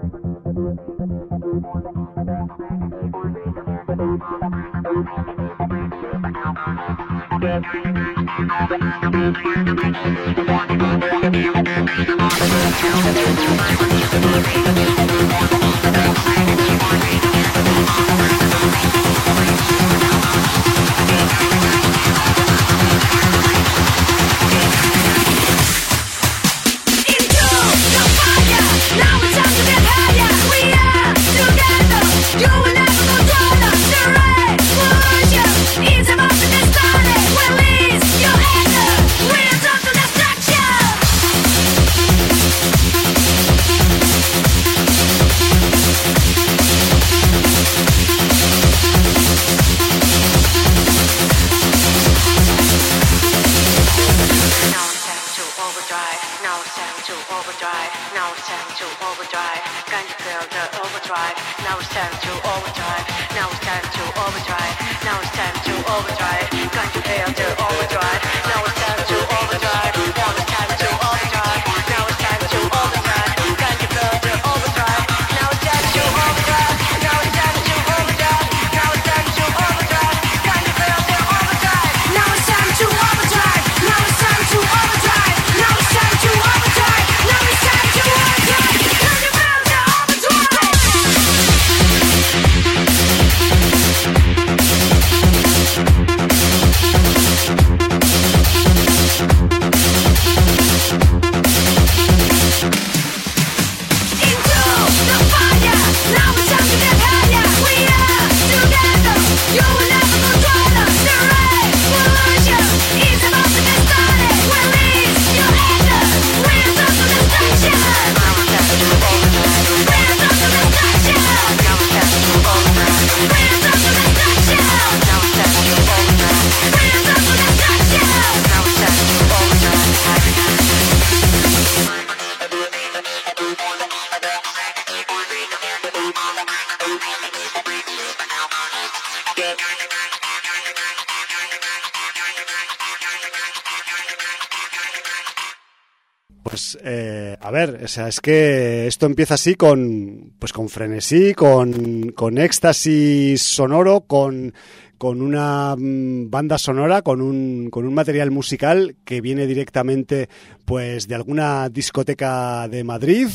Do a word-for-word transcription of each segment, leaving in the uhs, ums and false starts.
Pues, eh, a ver, o sea, es que esto empieza así con, pues con frenesí, con, con éxtasis sonoro, con, con una mm, banda sonora, con un, con un material musical que viene directamente, pues, de alguna discoteca de Madrid,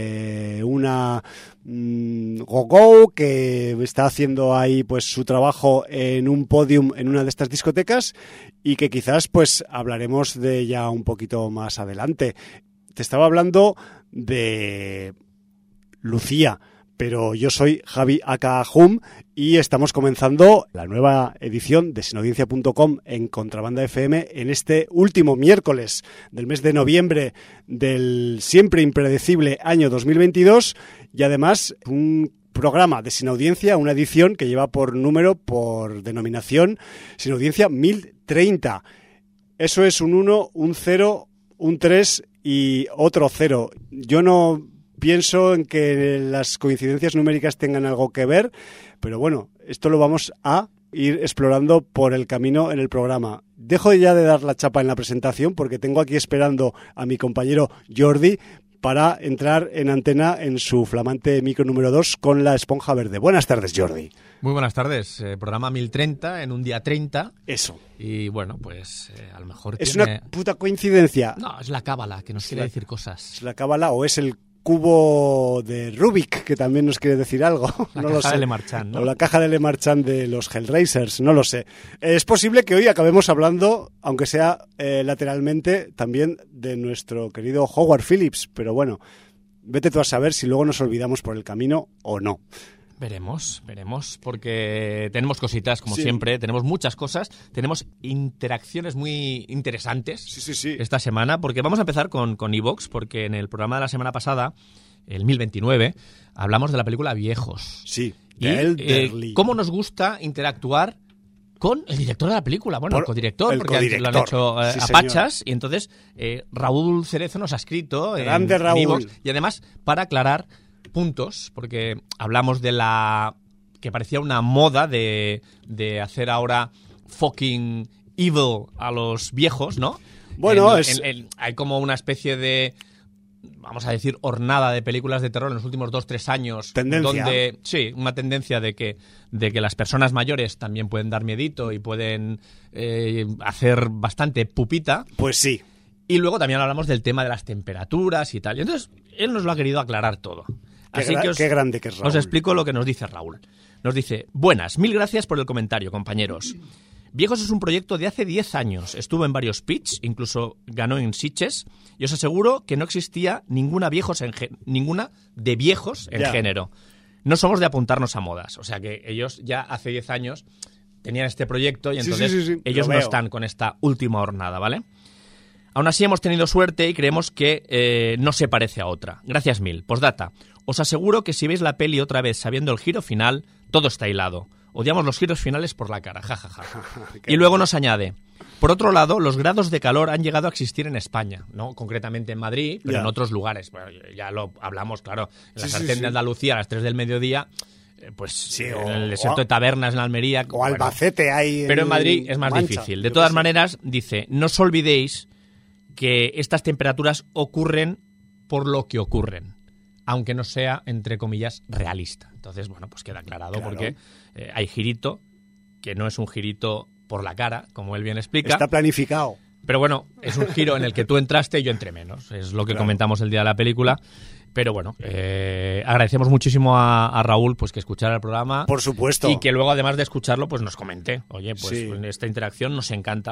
de una mm, go-go que está haciendo ahí, pues, su trabajo en un podium en una de estas discotecas y que quizás, pues, hablaremos de ella un poquito más adelante. Te estaba hablando de Lucía, pero yo soy Javi aka Hum y estamos comenzando la nueva edición de sinaudiencia punto com en Contrabanda F M en este último miércoles del mes de noviembre del siempre impredecible año dos mil veintidós y además un programa de Sinaudiencia, una edición que lleva por número, por denominación, Sinaudiencia mil treinta. Eso es un uno, un cero, un tres y otro cero. Yo no pienso en que las coincidencias numéricas tengan algo que ver, pero bueno, esto lo vamos a ir explorando por el camino en el programa. Dejo ya de dar la chapa en la presentación porque tengo aquí esperando a mi compañero Jordi para entrar en antena en su flamante micro número dos con la esponja verde. Buenas tardes, Jordi. Muy buenas tardes. Eh, programa mil treinta en un día treinta. Eso. Y bueno, pues eh, a lo mejor ¿Es tiene... una puta coincidencia? No, es la cábala que nos ¿Es quiere la... decir cosas. ¿Es la cábala o es el cubo de Rubik, que también nos quiere decir algo? La no caja lo sé. de Le Marchand, ¿no? O la caja de Le Marchand de los Hellraisers, no lo sé. Es posible que hoy acabemos hablando, aunque sea eh, lateralmente, también de nuestro querido Howard Phillips, pero bueno, vete tú a saber si luego nos olvidamos por el camino o no. Veremos, veremos, porque tenemos cositas, como sí. siempre, tenemos muchas cosas, tenemos interacciones muy interesantes sí, sí, sí. esta semana, porque vamos a empezar con, con iVoox, porque en el programa de la semana pasada, el mil veintinueve, hablamos de la película Viejos. Sí, y eh, cómo nos gusta interactuar con el director de la película, bueno, Por, el codirector, el porque codirector. Lo han hecho eh, sí, a pachas, señor. Y entonces eh, Raúl Cerezo nos ha escrito Grande en, Raúl. en iVoox, y además, para aclarar puntos, porque hablamos de la que parecía una moda de, de hacer ahora fucking evil a los viejos, ¿no? Bueno, en, es... en, en, hay como una especie de vamos a decir, hornada de películas de terror en los últimos dos, tres años. Tendencia. Donde, sí, una tendencia de que, de que las personas mayores también pueden dar miedito y pueden eh, hacer bastante pupita. Pues sí. Y luego también hablamos del tema de las temperaturas y tal. Y entonces, él nos lo ha querido aclarar todo. Qué, Así que os, qué grande que es Raúl. Os explico lo que nos dice Raúl. Nos dice: buenas, mil gracias por el comentario, compañeros. Viejos es un proyecto de hace diez años. Estuvo en varios pitch, incluso ganó en Sitges. Y os aseguro que no existía ninguna, viejos en ninguna de viejos en yeah. género. No somos de apuntarnos a modas. O sea que ellos ya hace diez años tenían este proyecto y entonces sí, sí, sí, sí. ellos Lo no veo. están con esta última hornada, ¿vale? Aún así hemos tenido suerte y creemos que eh, no se parece a otra. Gracias mil. Postdata. Os aseguro que si veis la peli otra vez sabiendo el giro final, todo está hilado. Odiamos los giros finales por la cara, jajaja. Ja, ja. Y luego nos añade: por otro lado, los grados de calor han llegado a existir en España, no concretamente en Madrid, pero yeah. en otros lugares. Bueno, ya lo hablamos, claro, en la sí, sartén sí, de Andalucía a las tres del mediodía, pues sí, en o, el desierto o, de Tabernas en Almería. O bueno, Albacete hay. Pero en Madrid es más Mancha, difícil. De todas maneras, dice: no os olvidéis que estas temperaturas ocurren por lo que ocurren, aunque no sea, entre comillas, realista. Entonces, bueno, pues queda aclarado claro. porque eh, hay girito, que no es un girito por la cara, como él bien explica. Está planificado. Pero bueno, es un giro en el que tú entraste y yo entré menos. Es lo que claro. comentamos el día de la película. Pero bueno, eh, agradecemos muchísimo a, a Raúl pues que escuchara el programa. Por supuesto. Y que luego, además de escucharlo, pues nos comente. Oye, pues sí. esta interacción nos encanta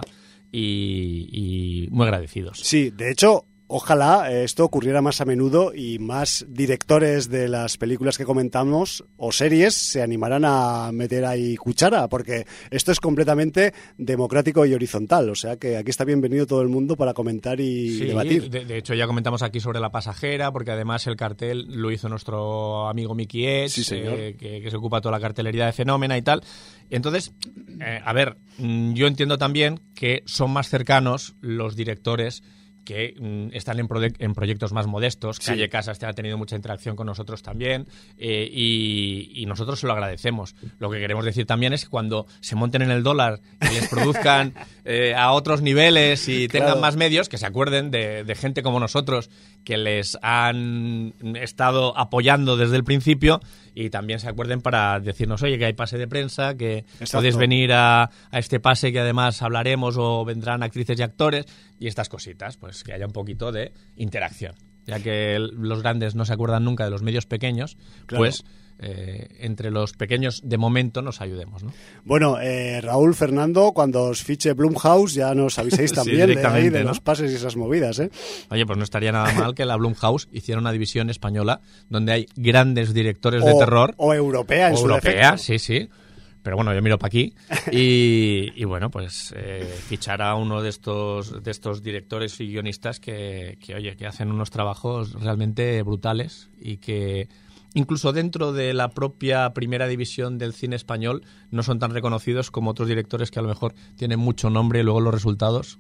y, y muy agradecidos. Sí, de hecho, ojalá esto ocurriera más a menudo y más directores de las películas que comentamos o series se animaran a meter ahí cuchara, porque esto es completamente democrático y horizontal, o sea que aquí está bienvenido todo el mundo para comentar y sí, debatir. De, de hecho ya comentamos aquí sobre La Pasajera, porque además el cartel lo hizo nuestro amigo Miki Edge, sí, señor. eh, que, que se ocupa toda la cartelería de Fenómena y tal. Entonces, eh, a ver, yo entiendo también que son más cercanos los directores que mm, están en, proye- en proyectos más modestos. Sí. Calle Casas ha tenido mucha interacción con nosotros también eh, y, y nosotros se lo agradecemos. Lo que queremos decir también es que cuando se monten en el dólar y les produzcan eh, a otros niveles y tengan claro. más medios, que se acuerden de, de gente como nosotros que les han estado apoyando desde el principio y también se acuerden para decirnos, oye, que hay pase de prensa, que Exacto. podéis venir a, a este pase que además hablaremos o vendrán actrices y actores y estas cositas, pues que haya un poquito de interacción. Ya que los grandes no se acuerdan nunca de los medios pequeños, claro. pues eh, entre los pequeños de momento nos ayudemos, ¿no? Bueno, eh, Raúl, Fernando, cuando os fiche Blumhouse ya nos aviséis también sí, de, ahí, de ¿no? los pases y esas movidas, ¿eh? Oye, pues no estaría nada mal que la Blumhouse hiciera una división española donde hay grandes directores o, de terror. O europea, en o su europea, defecto. sí, sí. Pero bueno, yo miro para aquí y, y bueno, pues eh, fichar a uno de estos de estos directores y guionistas que, que, oye, que hacen unos trabajos realmente brutales y que incluso dentro de la propia primera división del cine español no son tan reconocidos como otros directores que a lo mejor tienen mucho nombre y luego los resultados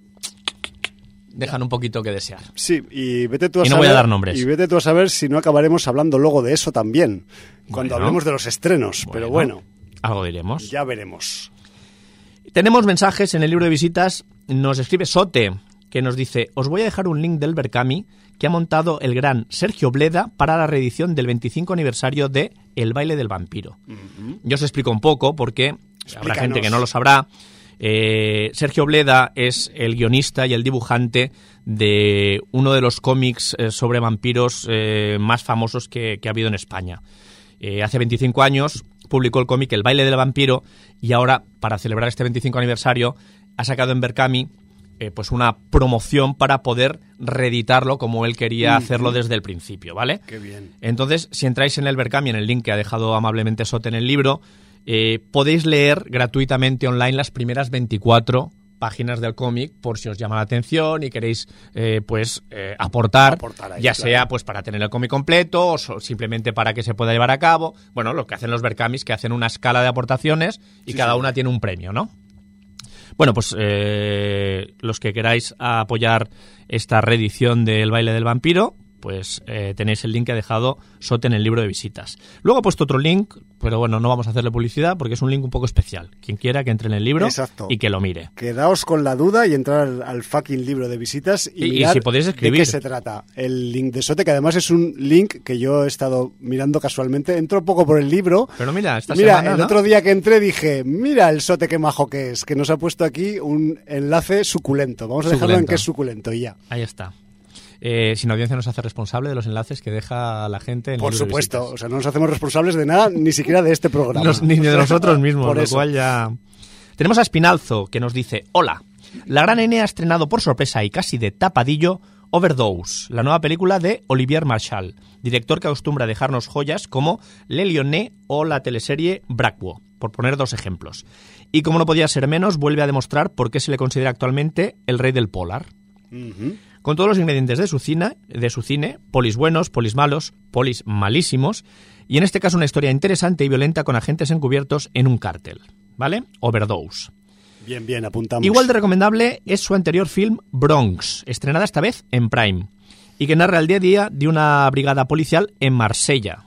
dejan un poquito que desear. Sí, y vete tú a y no saber, voy a dar nombres. Y vete tú a saber si no acabaremos hablando luego de eso también, cuando bueno, hablemos de los estrenos, bueno, pero bueno. Algo diremos. Ya veremos. Tenemos mensajes en el libro de visitas. Nos escribe Sote, que nos dice: os voy a dejar un link del Berkami que ha montado el gran Sergio Bleda para la reedición del veinticinco aniversario de El baile del vampiro. Uh-huh. Yo os explico un poco porque Explícanos. Habrá gente que no lo sabrá. Eh, Sergio Bleda es el guionista y el dibujante de uno de los cómics eh, sobre vampiros eh, más famosos que, que ha habido en España. Eh, hace veinticinco años publicó el cómic El baile del vampiro y ahora, para celebrar este veinticinco aniversario, ha sacado en Berkami eh, pues una promoción para poder reeditarlo como él quería uh-huh. hacerlo desde el principio, ¿vale? Qué bien. Entonces, si entráis en el Berkami, en el link que ha dejado amablemente Sote en el libro, eh, podéis leer gratuitamente online las primeras veinticuatro páginas del cómic por si os llama la atención y queréis eh, pues eh, aportar, aportar ahí, ya claro. sea pues para tener el cómic completo o so, simplemente para que se pueda llevar a cabo. Bueno, lo que hacen los Berkamis, que hacen una escala de aportaciones y sí, cada sí. una tiene un premio, ¿no? Bueno, pues eh, los que queráis apoyar esta reedición del baile del vampiro, pues eh, tenéis el link que ha dejado Sote en el libro de visitas. Luego ha puesto otro link, pero bueno, no vamos a hacerle publicidad porque es un link un poco especial. Quien quiera que entre en el libro Exacto. y que lo mire. Quedaos con la duda y entrar al, al fucking libro de visitas y, y mirar y si podéis escribir. de qué se trata. El link de Sote, que además es un link que yo he estado mirando casualmente. Entro un poco por el libro. Pero mira, esta mira, semana, el ¿no? otro día que entré dije, mira el Sote qué majo que es, que nos ha puesto aquí un enlace suculento. Vamos a dejarlo Suculento. en que es suculento y ya. Ahí está. Eh, Sin Audiencia nos hace responsable de los enlaces que deja la gente en Por el libro de supuesto, visitas. o sea, no nos hacemos responsables de nada, ni siquiera de este programa. Nos- ni de nosotros mismos, Por lo eso. cual ya... Tenemos a Espinalzo, que nos dice: hola, la Gran N ha estrenado por sorpresa y casi de tapadillo Overdose, la nueva película de Olivier Marchal, director que acostumbra a dejarnos joyas como Le Lyonnais o la teleserie Bracwo, por poner dos ejemplos. Y como no podía ser menos, vuelve a demostrar por qué se le considera actualmente el rey del polar. Ujú. Con todos los ingredientes de su cine, de su cine, polis buenos, polis malos, polis malísimos, y en este caso una historia interesante y violenta con agentes encubiertos en un cártel, ¿vale? Overdose. Bien, bien, apuntamos. Igual de recomendable es su anterior film Bronx, estrenada esta vez en Prime, y que narra el día a día de una brigada policial en Marsella,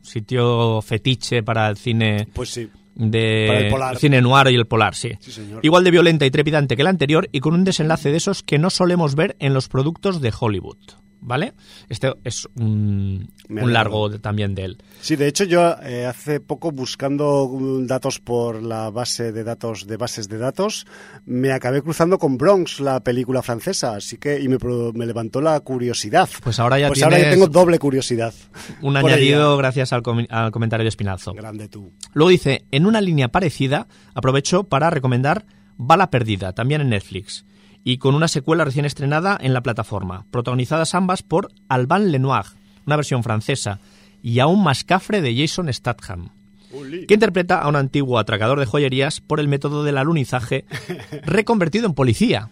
sitio fetiche para el cine Pues sí. de Para el polar. cine noir y el polar, sí. Sí, señor. Igual de violenta y trepidante que la anterior y con un desenlace de esos que no solemos ver en los productos de Hollywood, ¿vale? Este es un, Me un alegro. largo de- también de él. Sí, de hecho yo eh, hace poco buscando mm, datos por la base de datos de bases de datos, me acabé cruzando con Bronx, la película francesa, así que y me, pro- me levantó la curiosidad. Pues ahora ya Pues ahora ya tienes tengo doble curiosidad. un por añadido ella. gracias al, comi- al comentario de Espinalzo. Grande tú. Luego dice, en una línea parecida, aprovecho para recomendar Bala Perdida, también en Netflix, y con una secuela recién estrenada en la plataforma, protagonizadas ambas por Alban Lenoir, una versión francesa, y aún más cafre de Jason Statham, que interpreta a un antiguo atracador de joyerías por el método del alunizaje reconvertido en policía.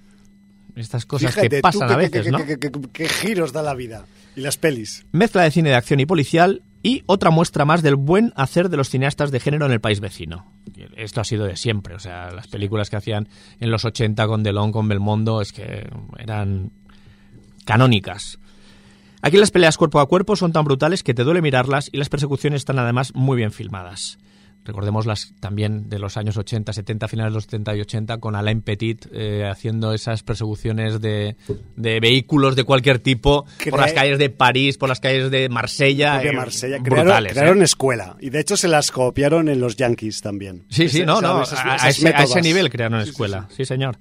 Estas cosas Fíjate que tú pasan qué- a veces, qué- ¿no? qué- qué- qué- qué giros da la vida. Y las pelis. Mezcla de cine de acción y policial y otra muestra más del buen hacer de los cineastas de género en el país vecino. Esto ha sido de siempre, o sea, las películas que hacían en los ochenta con Delon, con Belmondo, es que eran canónicas. Aquí las peleas cuerpo a cuerpo son tan brutales que te duele mirarlas y las persecuciones están además muy bien filmadas. Recordemos las también de los años ochenta, setenta, finales de los setenta y ochenta, con Alain Petit eh, haciendo esas persecuciones de, de vehículos de cualquier tipo Cre- por las calles de París, por las calles de Marsella. De eh, Marsella. Crearon, brutales, crearon ¿eh? escuela. Y de hecho se las copiaron en los Yankees también. Sí, sí, Ese- no, no, ¿sabes? Esas- a, a esas ese, a ese métodas. nivel crearon Sí, sí, escuela, sí. sí, señor.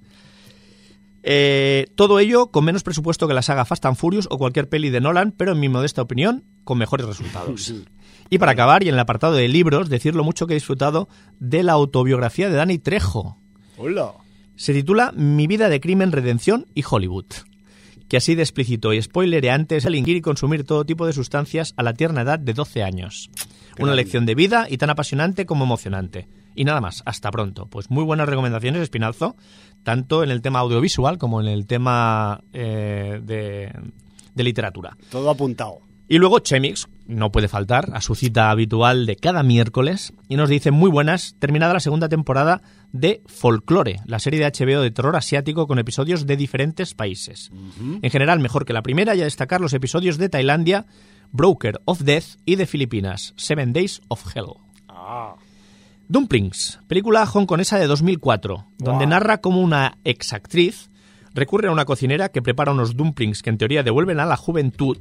Eh, todo ello con menos presupuesto que la saga Fast and Furious o cualquier peli de Nolan, pero en mi modesta opinión, con mejores resultados. Y para acabar, y en el apartado de libros, decir lo mucho que he disfrutado de la autobiografía de Danny Trejo. Hola. Se titula Mi vida de crimen, redención y Hollywood, que así de explícito y spoilereante es delinquir y consumir todo tipo de sustancias a la tierna edad de doce años. Una lección de vida y tan apasionante como emocionante. Y nada más, hasta pronto. Pues muy buenas recomendaciones, Espinalzo, tanto en el tema audiovisual como en el tema eh, de, de literatura. Todo apuntado. Y luego Chemix, no puede faltar, a su cita habitual de cada miércoles, y nos dice muy buenas, terminada la segunda temporada de Folklore, la serie de H B O de terror asiático con episodios de diferentes países. Uh-huh. En general, mejor que la primera, y a destacar los episodios de Tailandia, Broker of Death, y de Filipinas, Seven Days of Hell. Ah. Dumplings, película hongkonesa de dos mil cuatro, donde wow. narra cómo una exactriz recurre a una cocinera que prepara unos dumplings que en teoría devuelven a la juventud.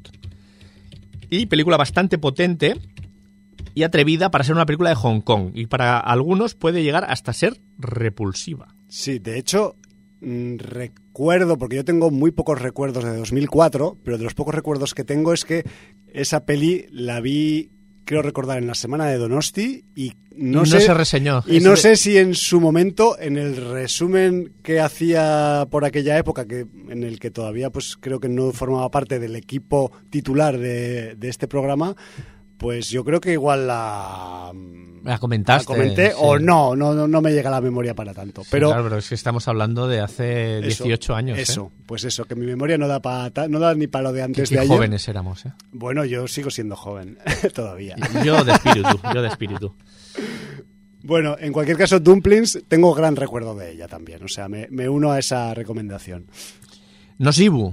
Y película bastante potente y atrevida para ser una película de Hong Kong. Y para algunos puede llegar hasta ser repulsiva. Sí, de hecho, mmm, recuerdo, porque yo tengo muy pocos recuerdos de dos mil cuatro, pero de los pocos recuerdos que tengo es que esa peli la vi, creo recordar, en la semana de Donosti y no, no sé, se reseñó. Y no sé si en su momento, en el resumen que hacía por aquella época, que en el que todavía pues creo que no formaba parte del equipo titular de, de este programa, pues yo creo que igual la, la comentaste. La comenté, sí. o no, no, no, no me llega la memoria para tanto. Pero, sí, claro, pero es que estamos hablando de hace eso, dieciocho años. Eso, ¿eh? pues eso, que mi memoria no da, para, no da ni para lo de antes qué, de qué ayer. jóvenes éramos, ¿eh? Bueno, yo sigo siendo joven, todavía. Yo de espíritu, yo de espíritu. Bueno, en cualquier caso, Dumplings, tengo gran recuerdo de ella también. O sea, me, me uno a esa recomendación. Nosibu,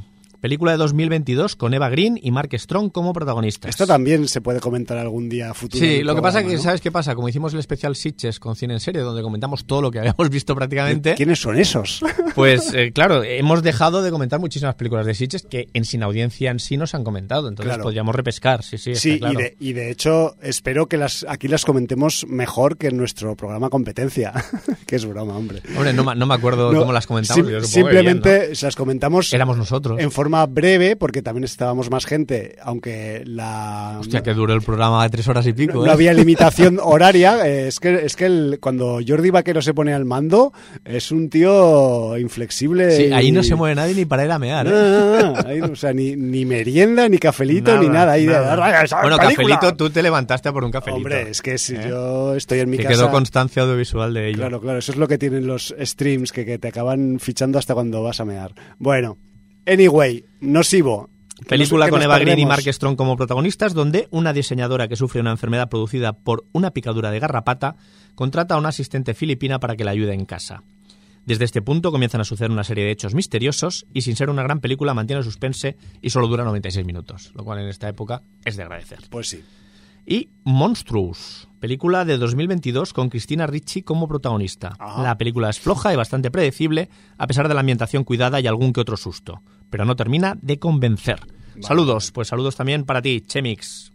película de dos mil veintidós con Eva Green y Mark Strong como protagonistas. Esto también se puede comentar algún día futuro. Sí, lo que pasa es que, ¿no? ¿sabes qué pasa? Como hicimos el especial Sitges con Cine en Serie, donde comentamos todo lo que habíamos visto prácticamente... ¿Quiénes son esos? Pues, eh, claro, hemos dejado de comentar muchísimas películas de Sitges que en Sin Audiencia en sí nos han comentado, entonces claro. podríamos repescar, sí, sí, Sí, está claro. y, de, y de hecho espero que las aquí las comentemos mejor que en nuestro programa Competencia, que es broma, hombre. Hombre, no, no me acuerdo no, cómo las comentamos. Sim, yo simplemente que bien, ¿no? se las comentamos Éramos nosotros. En forma breve, porque también estábamos más gente, aunque la... Hostia, que duró el programa de tres horas y pico. No, ¿eh? no había limitación horaria. Eh, es que, es que el, cuando Jordi Vaquero se pone al mando, es un tío inflexible. Sí, y... ahí no se mueve nadie ni para ir a mear. ¿eh? No, no, no. Ahí, o sea, ni, ni merienda, ni cafelito, nada, ni nada. Ahí nada. De, bueno, película. cafelito, tú te levantaste a por un cafelito. Hombre, es que si ¿Eh? yo estoy en mi que casa... quedó constancia audiovisual de ello. Claro, claro, eso es lo que tienen los streams, que, que te acaban fichando hasta cuando vas a mear. Bueno, anyway, Nocivo. Película que con nos Eva Green y perdemos. Mark Strong como protagonistas, donde una diseñadora que sufre una enfermedad producida por una picadura de garrapata contrata a una asistente filipina para que la ayude en casa. Desde este punto comienzan a suceder una serie de hechos misteriosos y, sin ser una gran película, mantiene el suspense y solo dura noventa y seis minutos, lo cual en esta época es de agradecer. Pues sí. Y Monstrous, película de dos mil veintidós con Cristina Ricci como protagonista. Ajá. La película es floja y bastante predecible, a pesar de la ambientación cuidada y algún que otro susto, pero no termina de convencer. Vale. Saludos, pues saludos también para ti, Chemix.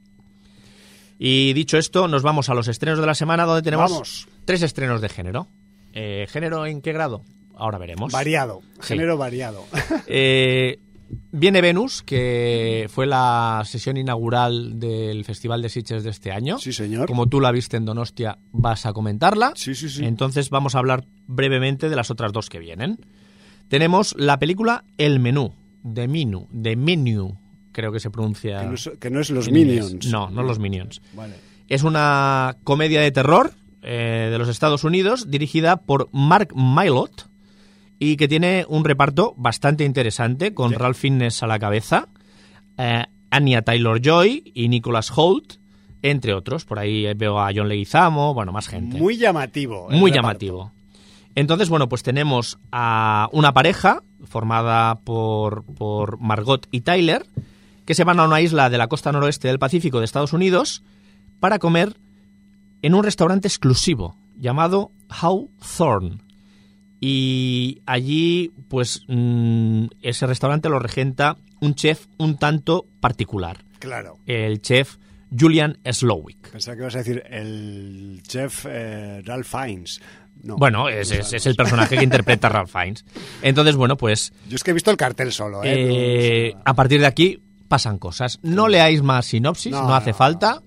Y dicho esto, nos vamos a los estrenos de la semana, donde tenemos Vamos. tres estrenos de género. Eh, ¿Género en qué grado? Ahora veremos. Variado, Sí. género variado. Eh, viene Venus, que fue la sesión inaugural del Festival de Sitges de este año. Sí, señor. Como tú la viste en Donostia, vas a comentarla. Sí, sí, sí. Entonces vamos a hablar brevemente de las otras dos que vienen. Tenemos la película El Menú, de Minu, de Menu, creo que se pronuncia. Que no es, que no es los en Minions. inglés. No, no los Minions. Vale. Es una comedia de terror eh, de los Estados Unidos, dirigida por Mark Mylod, y que tiene un reparto bastante interesante, con sí. Ralph Fiennes a la cabeza, eh, Anya Taylor-Joy y Nicholas Hoult, entre otros. Por ahí veo a John Leguizamo, bueno, más gente. Muy llamativo. el Muy reparto. llamativo. Entonces, bueno, pues tenemos a una pareja formada por, por Margot y Tyler, que se van a una isla de la costa noroeste del Pacífico de Estados Unidos para comer en un restaurante exclusivo llamado Hawthorne. Y allí, pues, mmm, ese restaurante lo regenta un chef un tanto particular. Claro. El chef Julian Slowik. Pensaba que ibas a decir el chef eh, Ralph Fiennes. No, Bueno, es, es, es el personaje que interpreta Ralph Fiennes. Entonces, bueno, pues... Yo es que he visto el cartel solo, ¿eh? eh, No, no, a partir de aquí pasan cosas. No leáis más sinopsis, no, No, hace no, falta.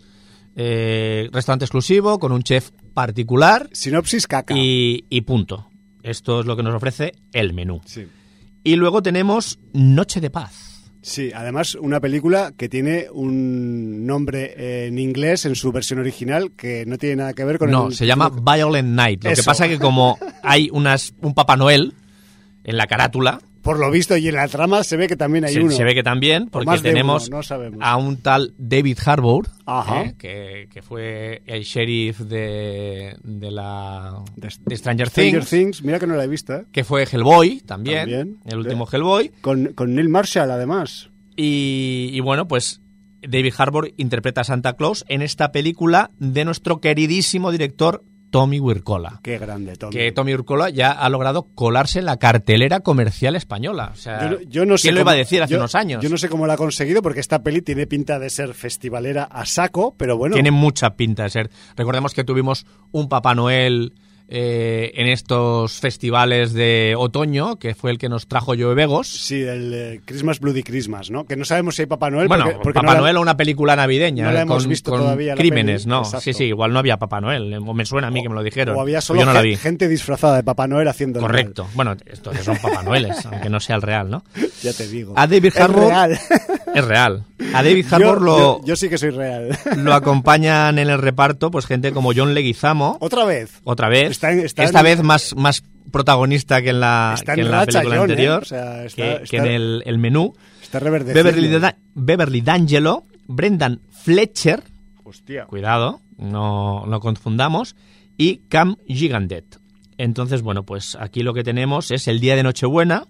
Eh, restaurante exclusivo con un chef particular Sinopsis caca. y, y punto. Esto es lo que nos ofrece el menú. Sí. Y luego tenemos Noche de Paz. Sí, además una película que tiene un nombre en inglés en su versión original que no tiene nada que ver con No, el... se llama Violent Night. Lo Eso. que pasa que como hay unas, un Papá Noel en la carátula, Por lo visto, y en la trama se ve que también hay se, uno. se ve que también, porque más de tenemos uno, no sabemos. a un tal David Harbour, Ajá. eh, que, que fue el sheriff de, de la De- de Stranger, Stranger Things, Things, mira que no la he visto, ¿eh? que fue Hellboy también, También. el último Sí. Hellboy. Con, con Neil Marshall, además. Y, y bueno, pues David Harbour interpreta a Santa Claus en esta película de nuestro queridísimo director Tommy Wirkola. Qué grande, Tommy. Que Tommy Wirkola ya ha logrado colarse en la cartelera comercial española. O sea, Yo, no- yo no sé ¿quién lo cómo- iba a decir hace yo- unos años? Yo no sé cómo lo ha conseguido, porque esta peli tiene pinta de ser festivalera a saco, pero bueno. Tiene mucha pinta de ser. Recordemos que tuvimos un Papá Noel eh, en estos festivales de otoño, que fue el que nos trajo Joe Begos. Sí, el eh, Christmas Bloody Christmas, ¿no? Que no sabemos si hay Papá Noel. Bueno, porque, porque Papá no la- Noel o una película navideña no la hemos con, visto con todavía la crímenes, peli. ¿no? Exacto. Sí, sí, igual no había Papá Noel. O me suena a mí que me lo dijeron. O había O solo yo no la gen- vi. gente disfrazada de Papá Noel haciendo el Correcto. Bueno, estos son Papá Noeles, aunque no sea el real, ¿no? mal. Ya te digo. A David Es Harbour real. es real. A David Harbour yo, lo, yo- yo sí que soy real. lo acompañan en el reparto pues gente como John Leguizamo. Otra vez. Otra vez. Está en- está Esta en- vez más, más protagonista que en la, Está que en en la racha, película John, ¿eh? anterior, O sea, está- que, está- que en el, el menú. Está reverdeciendo. Beverly, Da- Beverly D'Angelo, Brendan Fletcher, Hostia. cuidado, no, no confundamos, y Cam Gigandet. Entonces, bueno, pues aquí lo que tenemos es el día de Nochebuena,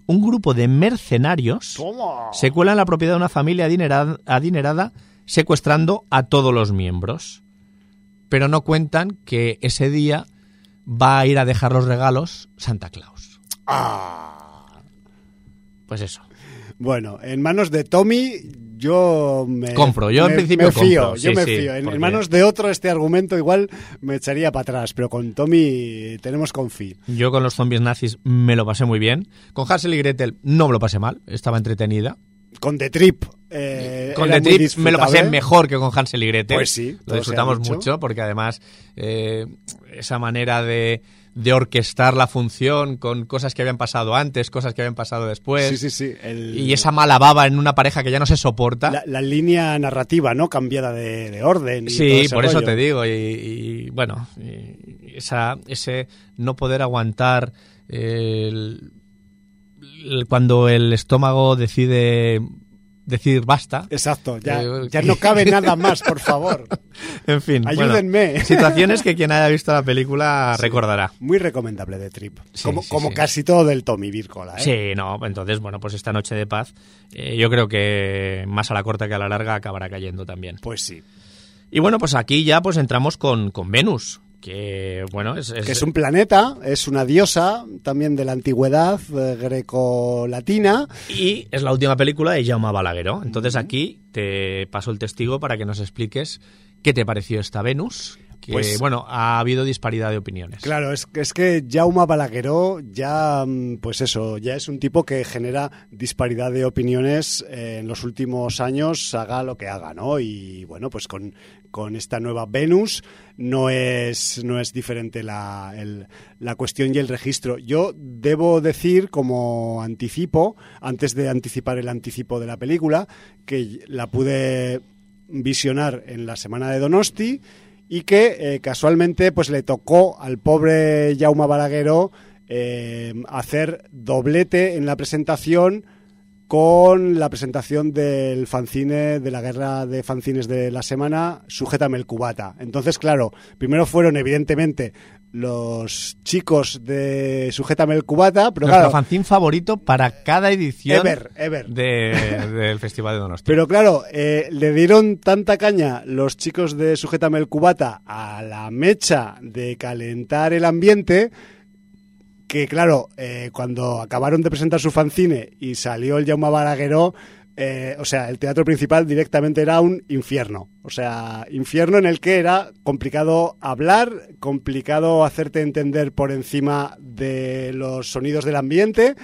un grupo de mercenarios ¿Cómo? se cuela en la propiedad de una familia adinerada, adinerada secuestrando a todos los miembros. Pero no cuentan que ese día va a ir a dejar los regalos Santa Claus. Ah. Pues eso. Bueno, en manos de Tommy yo me... Compro, yo me, en principio me fío, compro. yo sí, me sí, fío. En, porque... en manos de otro este argumento igual me echaría para atrás, pero con Tommy tenemos confí. Yo con los zombies nazis me lo pasé muy bien. Con Hansel y Gretel no me lo pasé mal, estaba entretenida. Con The Trip eh, Con era The muy Trip me lo pasé disfrutable. mejor que con Hansel y Gretel. Pues sí, lo disfrutamos mucho. mucho porque además eh, esa manera de, de orquestar la función con cosas que habían pasado antes, cosas que habían pasado después. Sí, sí, sí. El... Y esa mala baba en una pareja que ya no se soporta. La, la línea narrativa, ¿no? Cambiada de, de orden. Y sí, todo por ese eso rollo. te digo. Y, y bueno, y esa, ese no poder aguantar el, el, cuando el estómago decide... decir basta. Exacto, ya, eh, ya no cabe nada más, por favor. En fin, ayúdenme. Bueno, situaciones que quien haya visto la película sí, recordará. Muy recomendable The Trip, sí, como, sí, como sí. casi todo del Tommy Vírcola, ¿eh? Sí, no, entonces, bueno, pues esta noche de paz, eh, yo creo que más a la corta que a la larga acabará cayendo también. Pues sí. Y bueno, pues aquí ya pues entramos con, con Venus. Que bueno es, es... que es un planeta, es una diosa también de la antigüedad eh, greco-latina. Y es la última película de Jaume Balagueró. Entonces aquí te paso el testigo para que nos expliques qué te pareció esta Venus. Que, pues, bueno, ha habido disparidad de opiniones. Claro, es, es que Jaume Balagueró ya, pues eso, ya es un tipo que genera disparidad de opiniones eh, en los últimos años, haga lo que haga, ¿no? Y bueno, pues con, con esta nueva Venus no es, no es diferente la, el, la cuestión y el registro. Yo debo decir, como anticipo, antes de anticipar el anticipo de la película, que la pude visionar en la semana de Donosti, y que eh, casualmente pues le tocó al pobre Jaume Balagueró eh, hacer doblete en la presentación con la presentación del fanzine, de la guerra de fanzines de la semana, Sujétame el cubata. Entonces, claro, primero fueron evidentemente los chicos de Sujétame el cubata, pero nuestro claro, fanzine favorito para cada edición ever, ever. De, del Festival de Donosti. Pero claro, eh, le dieron tanta caña los chicos de Sujétame el cubata a la mecha de calentar el ambiente que, claro, eh, cuando acabaron de presentar su fanzine y salió el Jaume Balagueró, eh, o sea, el teatro principal directamente era un infierno. O sea, infierno en el que era complicado hablar, complicado hacerte entender por encima de los sonidos del ambiente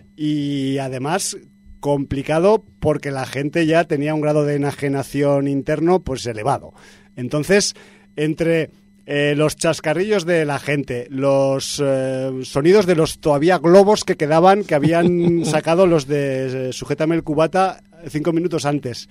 y además complicado porque la gente ya tenía un grado de enajenación interno pues elevado. Entonces, entre eh, los chascarrillos de la gente, los eh, sonidos de los todavía globos que quedaban, que habían sacado los de eh, Sujétame el cubata cinco minutos antes,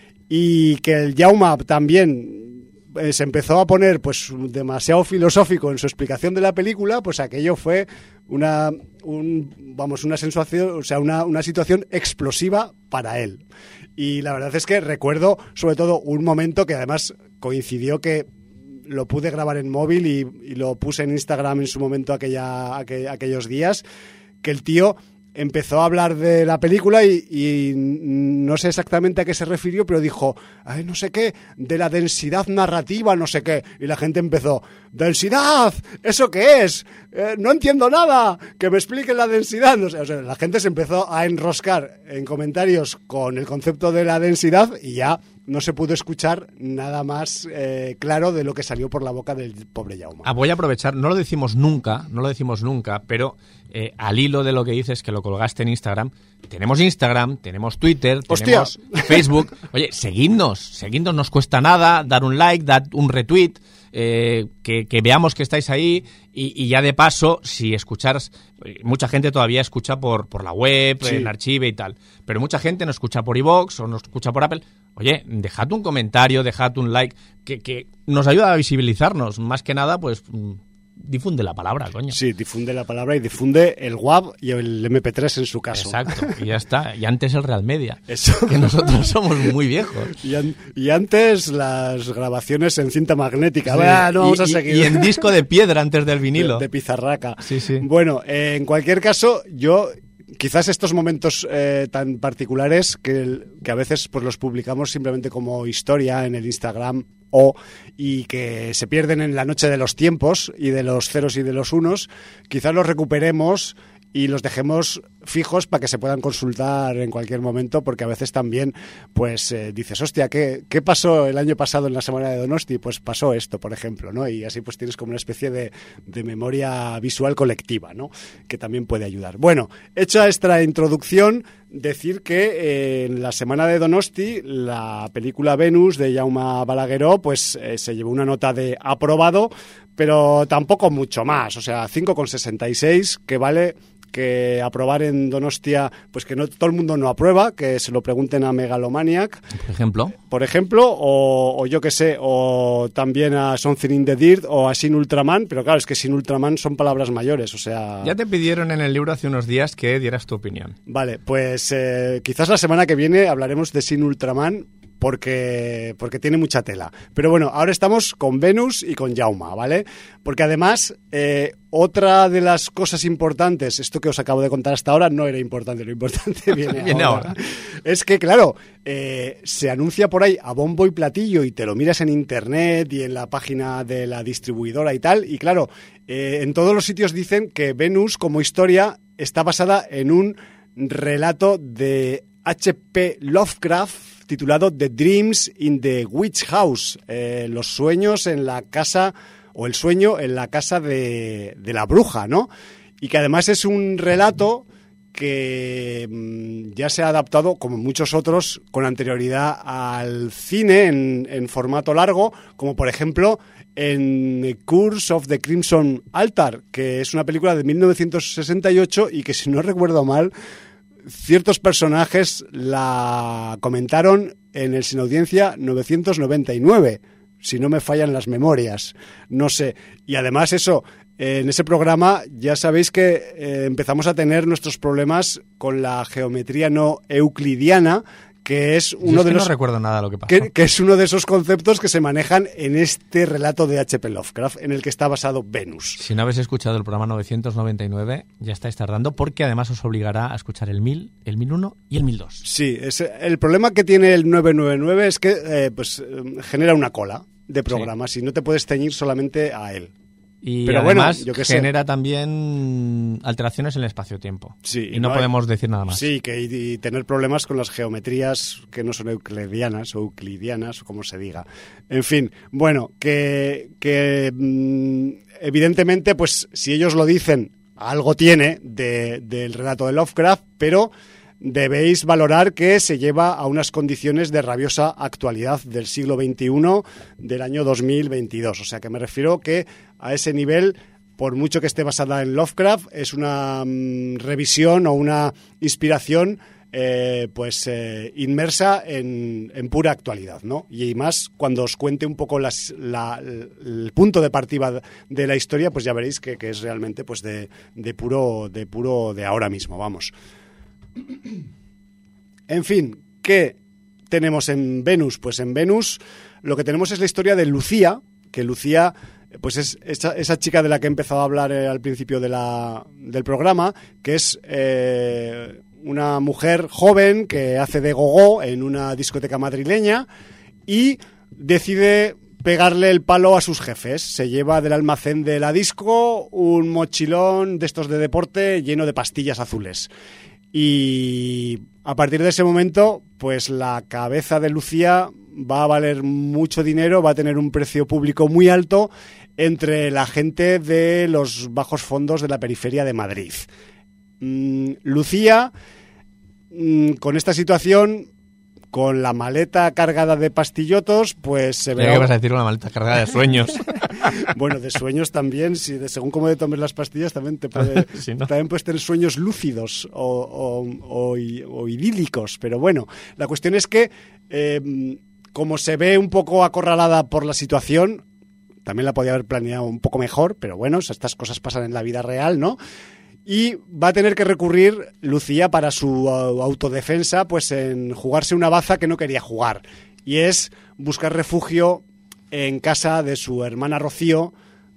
y que el Jaume también eh, se empezó a poner pues demasiado filosófico en su explicación de la película, pues aquello fue una un, vamos una sensación, o sea, una, una situación explosiva para él. Y la verdad es que recuerdo sobre todo un momento que además coincidió que lo pude grabar en móvil y, y lo puse en Instagram en su momento aquella, aquel, aquellos días, que el tío empezó a hablar de la película y, y no sé exactamente a qué se refirió, pero dijo, ay, no sé qué, de la densidad narrativa, no sé qué. Y la gente empezó, ¿densidad? ¿Eso qué es? Eh, no entiendo nada, que me expliquen la densidad. No sé, o sea, la gente se empezó a enroscar en comentarios con el concepto de la densidad y ya no se pudo escuchar nada más eh, claro de lo que salió por la boca del pobre Jaume. Ah, voy a aprovechar, no lo decimos nunca, no lo decimos nunca, pero eh, al hilo de lo que dices, que lo colgaste en Instagram, tenemos Instagram, tenemos Twitter, tenemos ¡Hostia! Facebook. Oye, seguidnos, seguidnos, nos cuesta nada, dar un like, dar un retweet, eh, que, que veamos que estáis ahí y, y ya de paso, si escuchas, mucha gente todavía escucha por, por la web, sí, en Archive y tal, pero mucha gente nos escucha por iVoox o nos escucha por Apple. Oye, dejad un comentario, dejad un like, que, que nos ayuda a visibilizarnos. Más que nada, pues difunde la palabra, coño. Sí, difunde la palabra y difunde el W A V y el eme pe tres en su caso. Exacto, y ya está. Y antes el Real Media, Eso. Que nosotros somos muy viejos. Y, an y antes las grabaciones en cinta magnética. Sí. Bah, no vamos y, a seguir. Y en disco de piedra antes del vinilo. De, de pizarraca. Sí, sí. Bueno, eh, en cualquier caso, yo quizás estos momentos eh, tan particulares que, que a veces pues los publicamos simplemente como historia en el Instagram o y que se pierden en la noche de los tiempos y de los ceros y de los unos, quizás los recuperemos y los dejemos fijos para que se puedan consultar en cualquier momento, porque a veces también pues eh, dices, hostia, ¿qué, ¿qué pasó el año pasado en la semana de Donosti? Pues pasó esto, por ejemplo, ¿no? Y así pues tienes como una especie de, de memoria visual colectiva, ¿no? Que también puede ayudar. Bueno, hecha esta introducción, decir que eh, en la semana de Donosti la película Venus de Jaume Balagueró pues eh, se llevó una nota de aprobado, pero tampoco mucho más, o sea, cinco coma sesenta y seis, que vale que aprobar en Donostia, pues que no todo el mundo no aprueba, que se lo pregunten a Megalomaniac, por ejemplo, por ejemplo, o, o yo que sé, o también a Something in the Dirt o a Sin Ultraman, pero claro, es que Sin Ultraman son palabras mayores, o sea... Ya te pidieron en el libro hace unos días que dieras tu opinión. Vale, pues eh, quizás la semana que viene hablaremos de Sin Ultraman, porque porque tiene mucha tela. Pero bueno, ahora estamos con Venus y con Jaume, ¿vale? Porque además, eh, otra de las cosas importantes, esto que os acabo de contar hasta ahora no era importante, lo importante viene, viene ahora. ahora. Es que, claro, eh, se anuncia por ahí a bombo y platillo y te lo miras en internet y en la página de la distribuidora y tal, y claro, eh, en todos los sitios dicen que Venus, como historia, está basada en un relato de H P Lovecraft titulado The Dreams in the Witch House, eh, los sueños en la casa, o el sueño en la casa de, de la bruja, ¿no? Y que además es un relato que mmm, ya se ha adaptado, como muchos otros, con anterioridad al cine en, en formato largo, como por ejemplo en Curse of the Crimson Altar, que es una película de mil novecientos sesenta y ocho y que, si no recuerdo mal, ciertos personajes la comentaron en el Sin Audiencia novecientos noventa y nueve, si no me fallan las memorias, no sé. Y además eso, eh, en ese programa ya sabéis que eh, empezamos a tener nuestros problemas con la geometría no euclidiana, que es uno es que de los no recuerdo nada de lo que pasó. Que, que es uno de esos conceptos que se manejan en este relato de H P Lovecraft, en el que está basado Venus. Si no habéis escuchado el programa novecientos noventa y nueve, ya estáis tardando, porque además os obligará a escuchar el mil, el mil uno y el mil dos. Sí, es, el problema que tiene el novecientos noventa y nueve es que eh, pues eh, genera una cola de programas, sí, y no te puedes ceñir solamente a él. Y pero además bueno, yo que genera sé. también alteraciones en el espacio-tiempo. Sí, y no, no podemos hay, decir nada más. Sí, que y, y tener problemas con las geometrías que no son euclidianas o euclidianas, o como se diga. En fin, bueno, que, que mmm, evidentemente, pues si ellos lo dicen, algo tiene de, del relato de Lovecraft, pero debéis valorar que se lleva a unas condiciones de rabiosa actualidad del siglo veintiuno, del año dos mil veintidós. O sea, que me refiero que a ese nivel, por mucho que esté basada en Lovecraft, es una mmm, revisión o una inspiración eh, pues eh, inmersa en, en pura actualidad, ¿no? Y más cuando os cuente un poco las, la, el punto de partida de la historia, pues ya veréis que, que es realmente pues de, de puro de puro de ahora mismo, vamos. En fin, ¿qué tenemos en Venus? Pues en Venus lo que tenemos es la historia de Lucía, que Lucía pues es esa, esa chica de la que he empezado a hablar eh, al principio de la, del programa, que es eh, una mujer joven que hace de gogó en una discoteca madrileña y decide pegarle el palo a sus jefes. Se lleva del almacén de la disco un mochilón de estos de deporte lleno de pastillas azules. Y a partir de ese momento, pues la cabeza de Lucía va a valer mucho dinero, va a tener un precio público muy alto entre la gente de los bajos fondos de la periferia de Madrid. Mm, Lucía, mm, con esta situación, con la maleta cargada de pastillotos, pues se ve... ¿Qué vas a decir? Una maleta cargada de sueños. Bueno, de sueños también, si de, según cómo te tomes las pastillas, también te puede, sí, ¿no? También puedes tener sueños lúcidos o, o, o, o idílicos. Pero bueno, la cuestión es que, eh, como se ve un poco acorralada por la situación, también la podía haber planeado un poco mejor, pero bueno, estas cosas pasan en la vida real, ¿no? Y va a tener que recurrir Lucía para su autodefensa, pues en jugarse una baza que no quería jugar. Y es buscar refugio en casa de su hermana Rocío,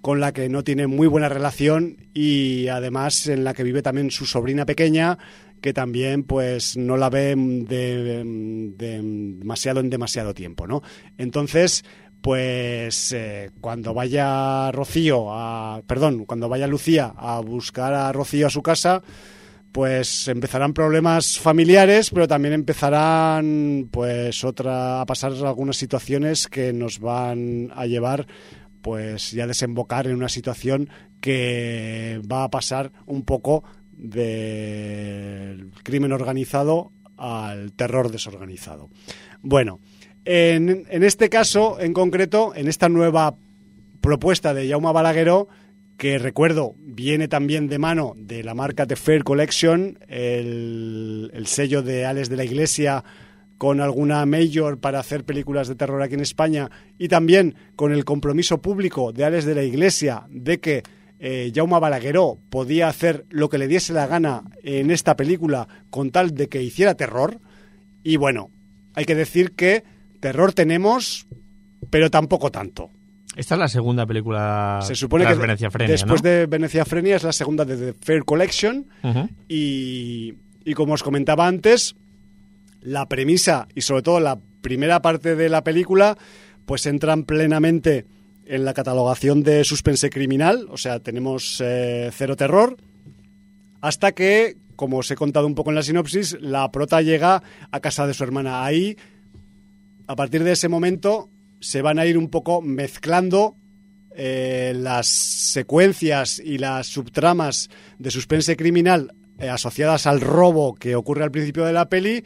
con la que no tiene muy buena relación y además en la que vive también su sobrina pequeña, que también pues no la ve de, de demasiado en demasiado tiempo, ¿no? Entonces, pues eh, cuando vaya Rocío a, perdón, cuando vaya Lucía a buscar a Rocío a su casa, pues empezarán problemas familiares, pero también empezarán pues otra a pasar algunas situaciones que nos van a llevar pues ya a desembocar en una situación que va a pasar un poco del crimen organizado al terror desorganizado. Bueno, en, en este caso en concreto, en esta nueva propuesta de Jaume Balagueró, que recuerdo viene también de mano de la marca The Fair Collection, el, el sello de Alex de la Iglesia, con alguna major para hacer películas de terror aquí en España, y también con el compromiso público de Alex de la Iglesia de que eh, Jaume Balagueró podía hacer lo que le diese la gana en esta película con tal de que hiciera terror. Y bueno, hay que decir que terror tenemos, pero tampoco tanto. Esta es la segunda película. Se supone tras que Venecia Frenia, después ¿no? de Venecia Frenia es la segunda de The Fair Collection. Uh-huh. y, y como os comentaba antes, la premisa y sobre todo la primera parte de la película pues entran plenamente en la catalogación de suspense criminal, o sea, tenemos eh, cero terror, hasta que, como os he contado un poco en la sinopsis, la prota llega a casa de su hermana. Ahí, a partir de ese momento, se van a ir un poco mezclando eh, las secuencias y las subtramas de suspense criminal eh, asociadas al robo que ocurre al principio de la peli,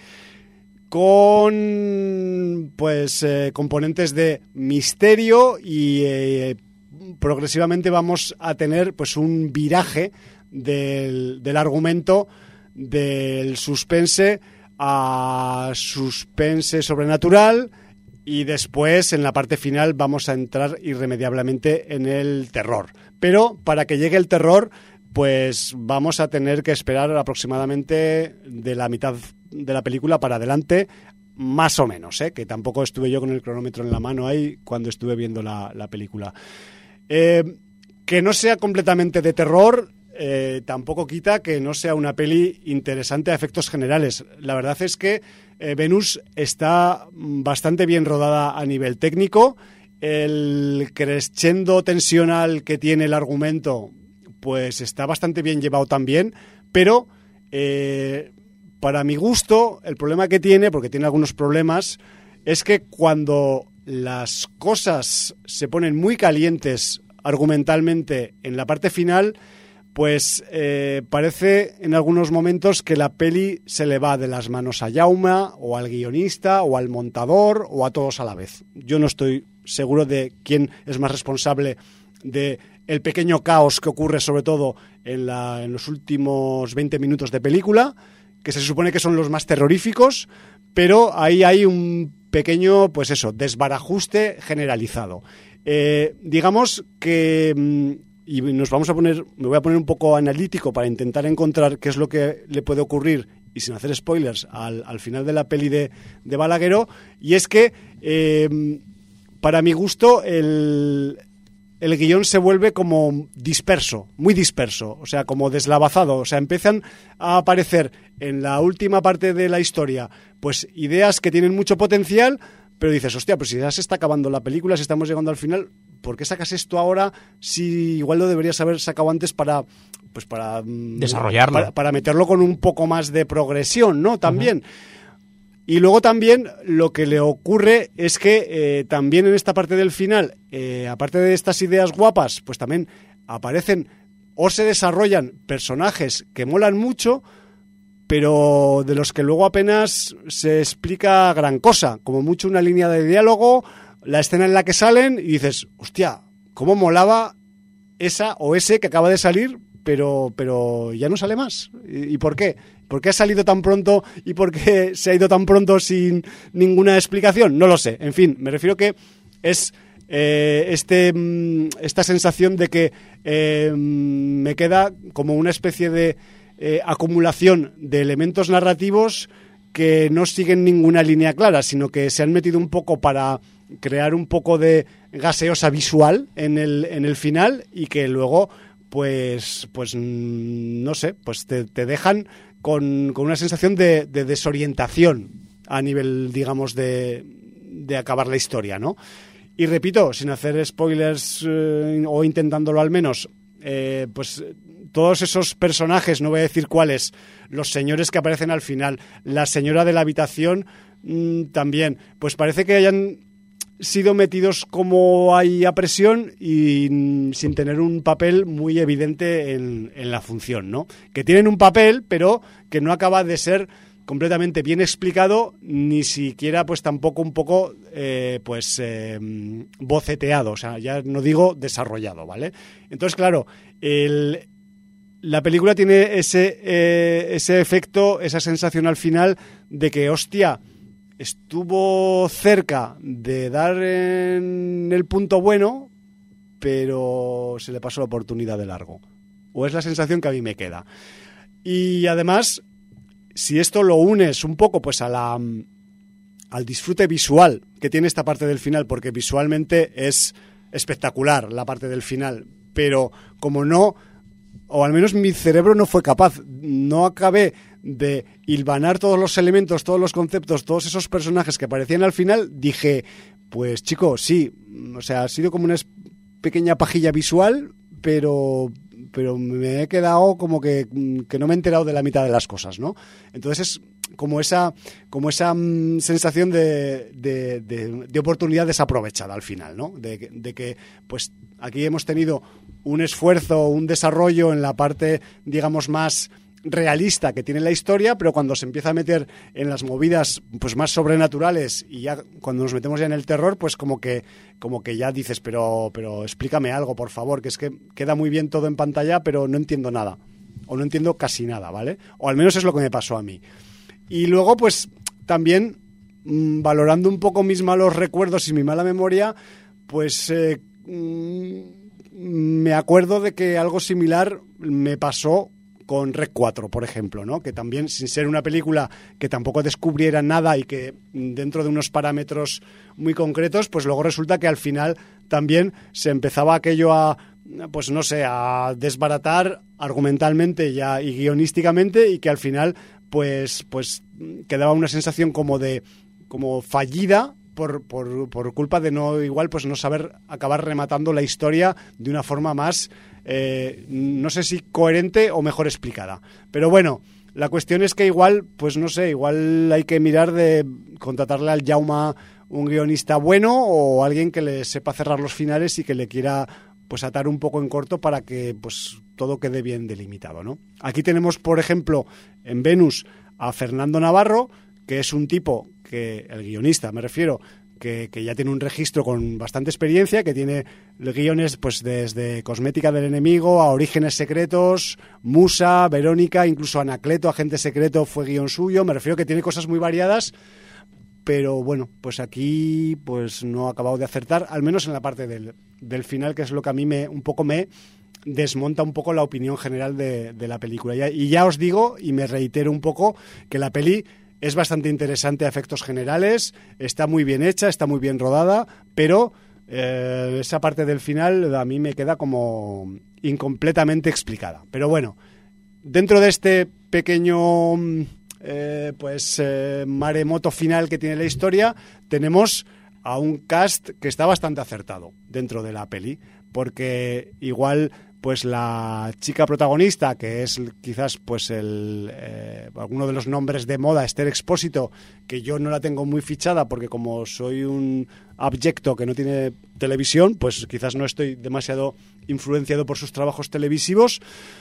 con pues eh, componentes de misterio y eh, progresivamente vamos a tener pues un viraje del, del argumento del suspense a suspense sobrenatural, y después en la parte final vamos a entrar irremediablemente en el terror. Pero para que llegue el terror, pues vamos a tener que esperar aproximadamente de la mitad de la película para adelante, más o menos, ¿eh? Que tampoco estuve yo con el cronómetro en la mano ahí cuando estuve viendo la, la película. Eh, que no sea completamente de terror, eh, tampoco quita que no sea una peli interesante a efectos generales. La verdad es que eh, Venus está bastante bien rodada a nivel técnico. El crescendo tensional que tiene el argumento pues está bastante bien llevado también, pero eh, para mi gusto el problema que tiene, porque tiene algunos problemas, es que cuando las cosas se ponen muy calientes argumentalmente en la parte final, pues eh, parece en algunos momentos que la peli se le va de las manos a Jaume, o al guionista, o al montador, o a todos a la vez. Yo no estoy seguro de quién es más responsable de el pequeño caos que ocurre sobre todo en, la, en los últimos veinte minutos de película, que se supone que son los más terroríficos, pero ahí hay un pequeño, pues eso, desbarajuste generalizado. Eh, digamos que, y nos vamos a poner, me voy a poner un poco analítico para intentar encontrar qué es lo que le puede ocurrir, y sin hacer spoilers, al, al final de la peli de, de Balagueró, y es que, eh, para mi gusto, el... el guión se vuelve como disperso, muy disperso, o sea, como deslavazado. O sea, empiezan a aparecer en la última parte de la historia pues ideas que tienen mucho potencial, pero dices, hostia, pues si ya se está acabando la película, si estamos llegando al final, ¿por qué sacas esto ahora si igual lo deberías haber sacado antes para pues para desarrollarlo, para, para meterlo con un poco más de progresión, ¿no? También. Uh-huh. Y luego también lo que le ocurre es que eh, también en esta parte del final, eh, aparte de estas ideas guapas, pues también aparecen o se desarrollan personajes que molan mucho, pero de los que luego apenas se explica gran cosa, como mucho una línea de diálogo, la escena en la que salen y dices, hostia, cómo molaba esa o ese que acaba de salir, pero, pero ya no sale más. ¿Y, y por qué? ¿Por qué ha salido tan pronto y por qué se ha ido tan pronto sin ninguna explicación? No lo sé. En fin, me refiero que es eh, este esta sensación de que eh, me queda como una especie de eh, acumulación de elementos narrativos que no siguen ninguna línea clara, sino que se han metido un poco para crear un poco de gaseosa visual en el, en el final y que luego, pues, pues no sé, pues te, te dejan con, con una sensación de, de desorientación a nivel, digamos, de, de acabar la historia, ¿no? Y repito, sin hacer spoilers eh, o intentándolo al menos, eh, pues todos esos personajes, no voy a decir cuáles, los señores que aparecen al final, la señora de la habitación mmm, también, pues parece que hayan sido metidos como ahí a presión y mmm, sin tener un papel muy evidente en, en la función, ¿no? Que tienen un papel, pero que no acaba de ser completamente bien explicado, ni siquiera pues tampoco un poco eh, pues eh, boceteado, o sea, ya no digo desarrollado, ¿vale? Entonces, claro, el, la película tiene ese, eh, ese efecto, esa sensación al final de que, hostia, estuvo cerca de dar en el punto bueno, pero se le pasó la oportunidad de largo. O es la sensación que a mí me queda. Y además, si esto lo unes un poco pues a la, al disfrute visual que tiene esta parte del final, porque visualmente es espectacular la parte del final, pero como no, o al menos mi cerebro no fue capaz, no acabé de hilvanar todos los elementos, todos los conceptos, todos esos personajes que aparecían al final, dije, pues chico, sí, o sea, ha sido como una pequeña pajilla visual, pero... pero me he quedado como que, que no me he enterado de la mitad de las cosas, ¿no? Entonces es como esa, como esa mm, sensación de, de, de, de oportunidad desaprovechada al final, ¿no? De, de que, pues, aquí hemos tenido un esfuerzo, un desarrollo en la parte, digamos, más realista que tiene la historia, pero cuando se empieza a meter en las movidas pues más sobrenaturales y ya cuando nos metemos ya en el terror, pues como que como que ya dices, pero pero explícame algo, por favor, que es que queda muy bien todo en pantalla, pero no entiendo nada, o no entiendo casi nada, ¿vale? O al menos es lo que me pasó a mí. Y luego, pues también mmm, valorando un poco mis malos recuerdos y mi mala memoria, pues eh, mmm, me acuerdo de que algo similar me pasó con Rec cuatro, por ejemplo, ¿no? Que también, sin ser una película que tampoco descubriera nada y que dentro de unos parámetros muy concretos, pues luego resulta que al final también se empezaba aquello a, pues no sé, a desbaratar argumentalmente ya y guionísticamente, y que al final pues, pues quedaba una sensación como de como fallida por, por, por culpa de no igual pues no saber acabar rematando la historia de una forma más Eh, no sé si coherente o mejor explicada. Pero bueno, la cuestión es que igual, pues no sé, igual hay que mirar de contratarle al Jaume un guionista bueno o alguien que le sepa cerrar los finales y que le quiera pues atar un poco en corto para que pues todo quede bien delimitado, ¿no? Aquí tenemos, por ejemplo, en Venus a Fernando Navarro, que es un tipo que, el guionista me refiero, Que, que ya tiene un registro con bastante experiencia, que tiene guiones pues desde Cosmética del Enemigo a Orígenes Secretos, Musa, Verónica, incluso Anacleto, Agente Secreto fue guión suyo. Me refiero que tiene cosas muy variadas, pero bueno, pues aquí pues no ha acabado de acertar, al menos en la parte del, del final, que es lo que a mí me un poco me desmonta un poco la opinión general de, de la película. Y ya, y ya os digo, y me reitero un poco, que la peli es bastante interesante a efectos generales, está muy bien hecha, está muy bien rodada, pero eh, esa parte del final a mí me queda como incompletamente explicada. Pero bueno, dentro de este pequeño eh, pues eh, maremoto final que tiene la historia, tenemos a un cast que está bastante acertado dentro de la peli, porque igual pues la chica protagonista, que es quizás pues el eh, alguno de los nombres de moda, Esther Expósito, que yo no la tengo muy fichada porque como soy un abyecto que no tiene televisión, pues quizás no estoy demasiado influenciado por sus trabajos televisivos,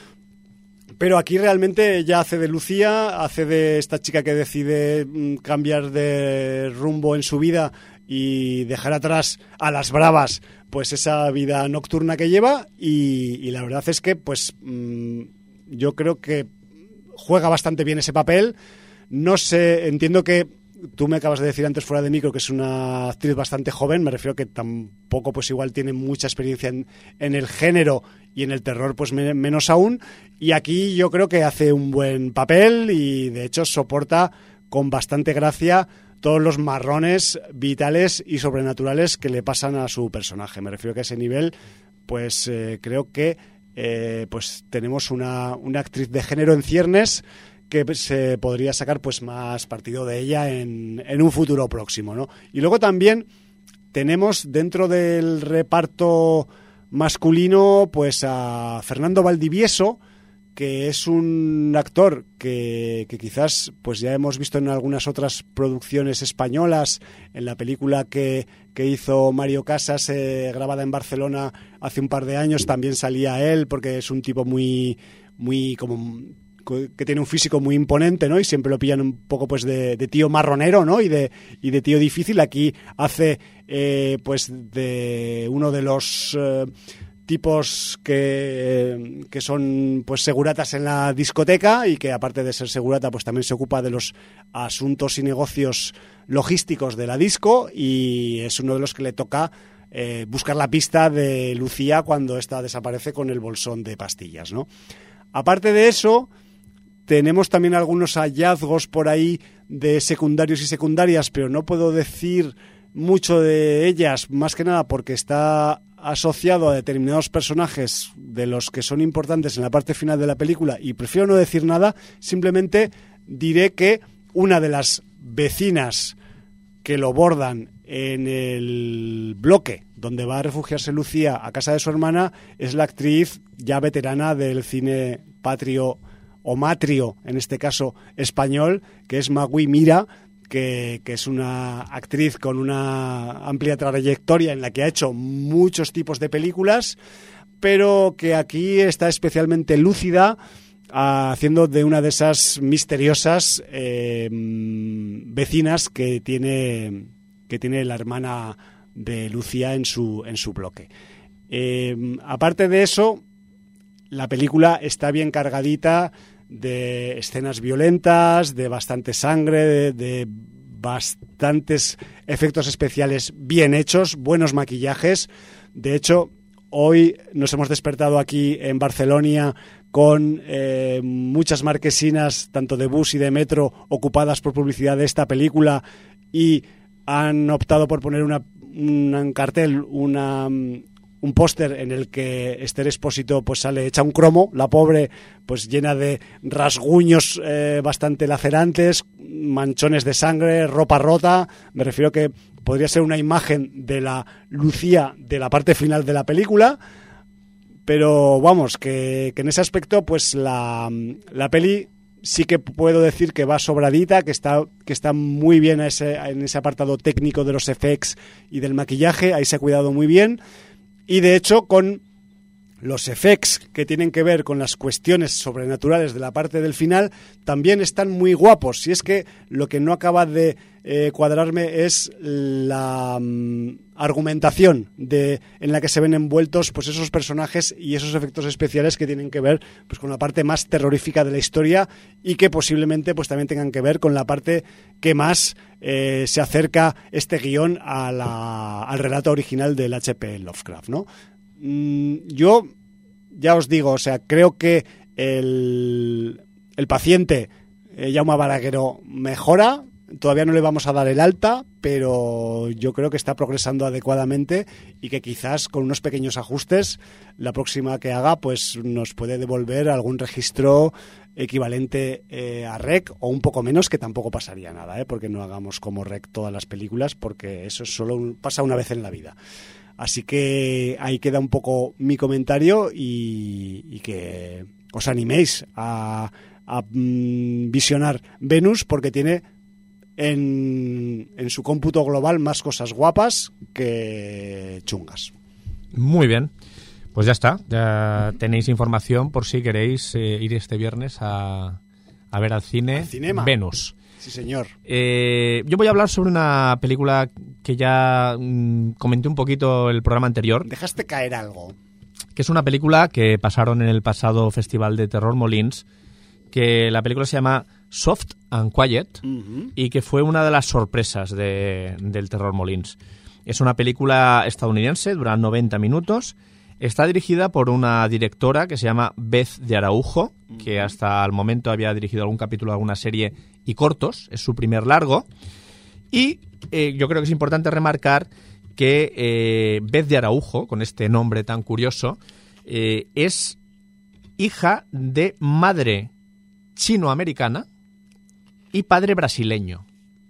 pero aquí realmente ella hace de Lucía, hace de esta chica que decide mm, cambiar de rumbo en su vida y dejar atrás a las bravas pues esa vida nocturna que lleva, y, y la verdad es que pues mmm, yo creo que juega bastante bien ese papel. No sé, entiendo que tú me acabas de decir antes fuera de micro que es una actriz bastante joven, me refiero que tampoco pues igual tiene mucha experiencia en, en el género y en el terror pues me, menos aún, y aquí yo creo que hace un buen papel y de hecho soporta con bastante gracia todos los marrones vitales y sobrenaturales que le pasan a su personaje. Me refiero que a ese nivel, pues eh, creo que eh, pues tenemos una, una actriz de género en ciernes que se podría sacar pues más partido de ella en, en un futuro próximo, ¿no? Y luego también tenemos dentro del reparto masculino pues a Fernando Valdivieso, que es un actor que, que quizás pues ya hemos visto en algunas otras producciones españolas, en la película que, que hizo Mario Casas, eh, grabada en Barcelona hace un par de años, también salía él, porque es un tipo muy, muy como que tiene un físico muy imponente, ¿no? Y siempre lo pillan un poco pues de, de tío marronero, ¿no? Y de, y de tío difícil. Aquí hace eh, pues de uno de los eh, tipos que, que son pues seguratas en la discoteca y que aparte de ser segurata pues también se ocupa de los asuntos y negocios logísticos de la disco, y es uno de los que le toca eh, buscar la pista de Lucía cuando ésta desaparece con el bolsón de pastillas, ¿no? Aparte de eso, tenemos también algunos hallazgos por ahí de secundarios y secundarias, pero no puedo decir mucho de ellas, más que nada porque está asociado a determinados personajes de los que son importantes en la parte final de la película, y prefiero no decir nada. Simplemente diré que una de las vecinas que lo bordan en el bloque donde va a refugiarse Lucía a casa de su hermana es la actriz ya veterana del cine patrio o matrio, en este caso español, que es Magui Mira, Que, que es una actriz con una amplia trayectoria en la que ha hecho muchos tipos de películas, pero que aquí está especialmente lúcida, haciendo de una de esas misteriosas eh, vecinas que tiene, que tiene la hermana de Lucía en su, en su bloque. Eh, aparte de eso, la película está bien cargadita de escenas violentas, de bastante sangre, de, de bastantes efectos especiales bien hechos, buenos maquillajes. De hecho, hoy nos hemos despertado aquí en Barcelona con eh, muchas marquesinas, tanto de bus y de metro, ocupadas por publicidad de esta película, y han optado por poner una, un cartel, una... un póster en el que Esther Expósito pues sale hecha un cromo, la pobre pues llena de rasguños eh, bastante lacerantes, manchones de sangre, ropa rota. Me refiero que podría ser una imagen de la Lucía de la parte final de la película, pero vamos, que, que en ese aspecto pues la, la peli sí que puedo decir que va sobradita, que está, que está muy bien a ese, en ese apartado técnico de los effects y del maquillaje. Ahí se ha cuidado muy bien. Y de hecho, con los effects que tienen que ver con las cuestiones sobrenaturales de la parte del final, también están muy guapos. Y es que lo que no acaba de eh, cuadrarme es la um, argumentación de, en la que se ven envueltos pues esos personajes y esos efectos especiales que tienen que ver pues con la parte más terrorífica de la historia, y que posiblemente pues también tengan que ver con la parte que más eh, se acerca este guión a la, al relato original del H P Lovecraft, ¿no? Mm, yo ya os digo, o sea, creo que el, el paciente eh, Jaume Balagueró mejora. Todavía no le vamos a dar el alta, pero yo creo que está progresando adecuadamente, y que quizás con unos pequeños ajustes la próxima que haga pues nos puede devolver algún registro equivalente eh, a R E C, o un poco menos, que tampoco pasaría nada, ¿eh? Porque no hagamos como R E C todas las películas, porque eso solo un, pasa una vez en la vida. Así que ahí queda un poco mi comentario, y, y que os animéis a, a mm, visionar Venus, porque tiene en, en su cómputo global más cosas guapas que chungas. Muy bien, pues ya está, ya tenéis información por si queréis eh, ir este viernes a, a ver al cine al Venus. Sí, señor. Eh, yo voy a hablar sobre una película que ya mmm, comenté un poquito el programa anterior. Dejaste caer algo. Que es una película que pasaron en el pasado Festival de Terror Molins, que la película se llama Soft and Quiet, uh-huh. y que fue una de las sorpresas de, del Terror Molins. Es una película estadounidense, dura noventa minutos. Está dirigida por una directora que se llama Beth de Araujo, uh-huh. que hasta el momento había dirigido algún capítulo de alguna serie y cortos. Es su primer largo. Y eh, yo creo que es importante remarcar que eh, Beth de Araujo, con este nombre tan curioso, eh, es hija de madre chinoamericana y padre brasileño.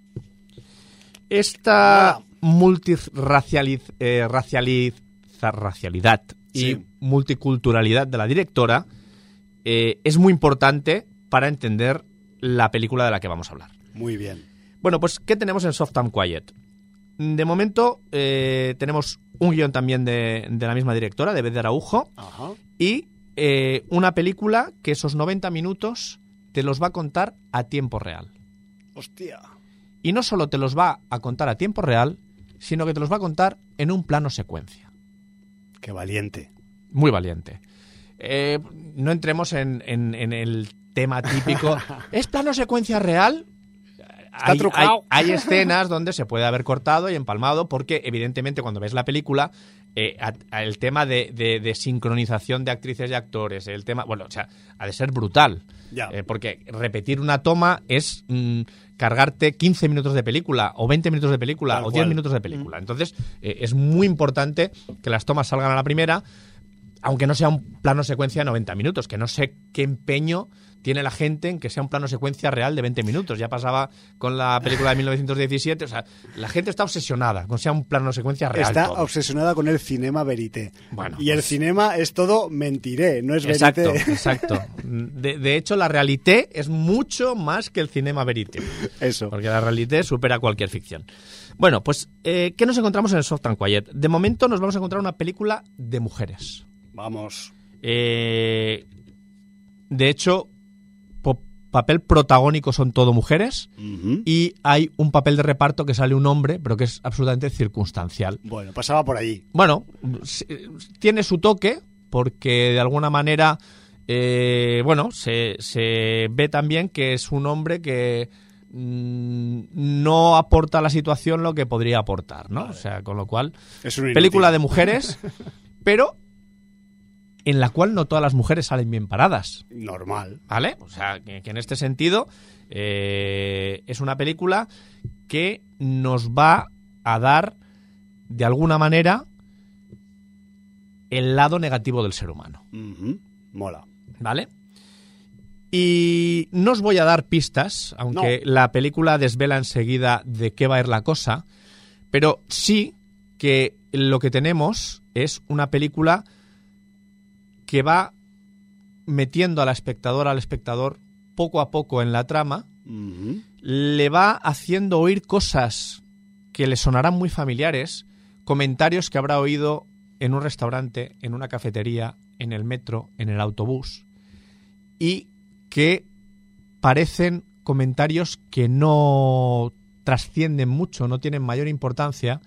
Esta multirracialidad eh, racializ, racialidad y sí. multiculturalidad de la directora eh, es muy importante para entender la película de la que vamos a hablar. Muy bien. Bueno, pues, ¿qué tenemos en Soft and Quiet? De momento eh, tenemos un guión también de, de la misma directora, de Beth de Araujo, Ajá. y eh, una película que esos noventa minutos te los va a contar a tiempo real. Hostia. Y no solo te los va a contar a tiempo real, sino que te los va a contar en un plano secuencia. Qué valiente. Muy valiente. Eh, no entremos en, en, en el tema típico. ¿Es plano secuencia real? Está Hay, trucado. hay, hay escenas donde se puede haber cortado y empalmado porque, evidentemente, cuando ves la película, eh, a, a el tema de, de, de sincronización de actrices y actores, el tema, bueno, o sea, ha de ser brutal. Ya. Eh, porque repetir una toma es mm, cargarte quince minutos de película, o veinte minutos de película, Tal o diez cual. minutos de película. Entonces, eh, es muy importante que las tomas salgan a la primera, aunque no sea un plano secuencia de noventa minutos, que no sé qué empeño tiene la gente en que sea un plano secuencia real de veinte minutos. Ya pasaba con la película de mil novecientos diecisiete. O sea, la gente está obsesionada con que sea un plano secuencia real. Está todo. obsesionada con el cinema verité. Bueno, y el pues, cinema es todo mentiré, no es exacto, verité. exacto. De, de hecho, la realité es mucho más que el cinema verité. Eso. Porque la realité supera cualquier ficción. Bueno, pues, eh, ¿qué nos encontramos en el Soft and Quiet? De momento nos vamos a encontrar una película de mujeres. Vamos. Eh, de hecho, po- papel protagónico son todo mujeres Uh-huh. y hay un papel de reparto que sale un hombre, pero que es absolutamente circunstancial. Bueno, pasaba por allí. Bueno, s- tiene su toque porque de alguna manera, eh, bueno, se, se ve también que es un hombre que mm, no aporta a la situación lo que podría aportar, ¿no? Vale. O sea, con lo cual, Es un inútil. película de mujeres, pero en la cual no todas las mujeres salen bien paradas, Normal. ¿vale? O sea, que, que en este sentido eh, es una película que nos va a dar, de alguna manera, el lado negativo del ser humano, Uh-huh. Mola. ¿vale? Y no os voy a dar pistas, aunque No. la película desvela enseguida de qué va a ir la cosa, pero sí que lo que tenemos es una película que va metiendo a la espectadora, al espectador, poco a poco en la trama, Uh-huh. le va haciendo oír cosas que le sonarán muy familiares, comentarios que habrá oído en un restaurante, en una cafetería, en el metro, en el autobús, y que parecen comentarios que no trascienden mucho, no tienen mayor importancia,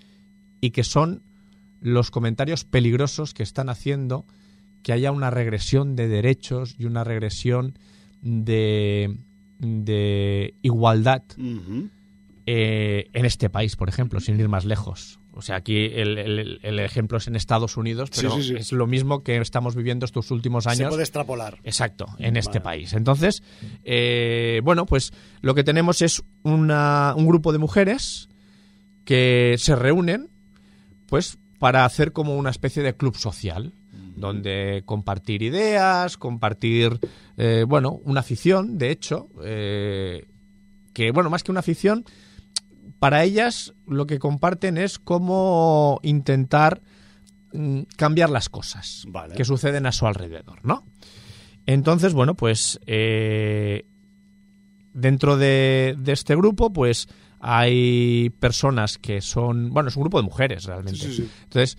y que son los comentarios peligrosos que están haciendo que haya una regresión de derechos y una regresión de, de igualdad Uh-huh. eh, en este país, por ejemplo, sin ir más lejos. O sea, aquí el, el- el ejemplo es en Estados Unidos, pero Sí, sí, sí. es lo mismo que estamos viviendo estos últimos Se años. puede extrapolar. Exacto, en este Vale. país. Entonces, eh, bueno, pues lo que tenemos es una, un grupo de mujeres que se reúnen, pues, para hacer como una especie de club social, donde compartir ideas, compartir, eh, bueno, una afición, de hecho, eh, que, bueno, más que una afición, para ellas lo que comparten es cómo intentar mm, cambiar las cosas Vale. que suceden a su alrededor, ¿no? Entonces, bueno, pues eh, dentro de, de este grupo, pues hay personas que son, bueno, es un grupo de mujeres realmente. Sí, sí, sí. Entonces,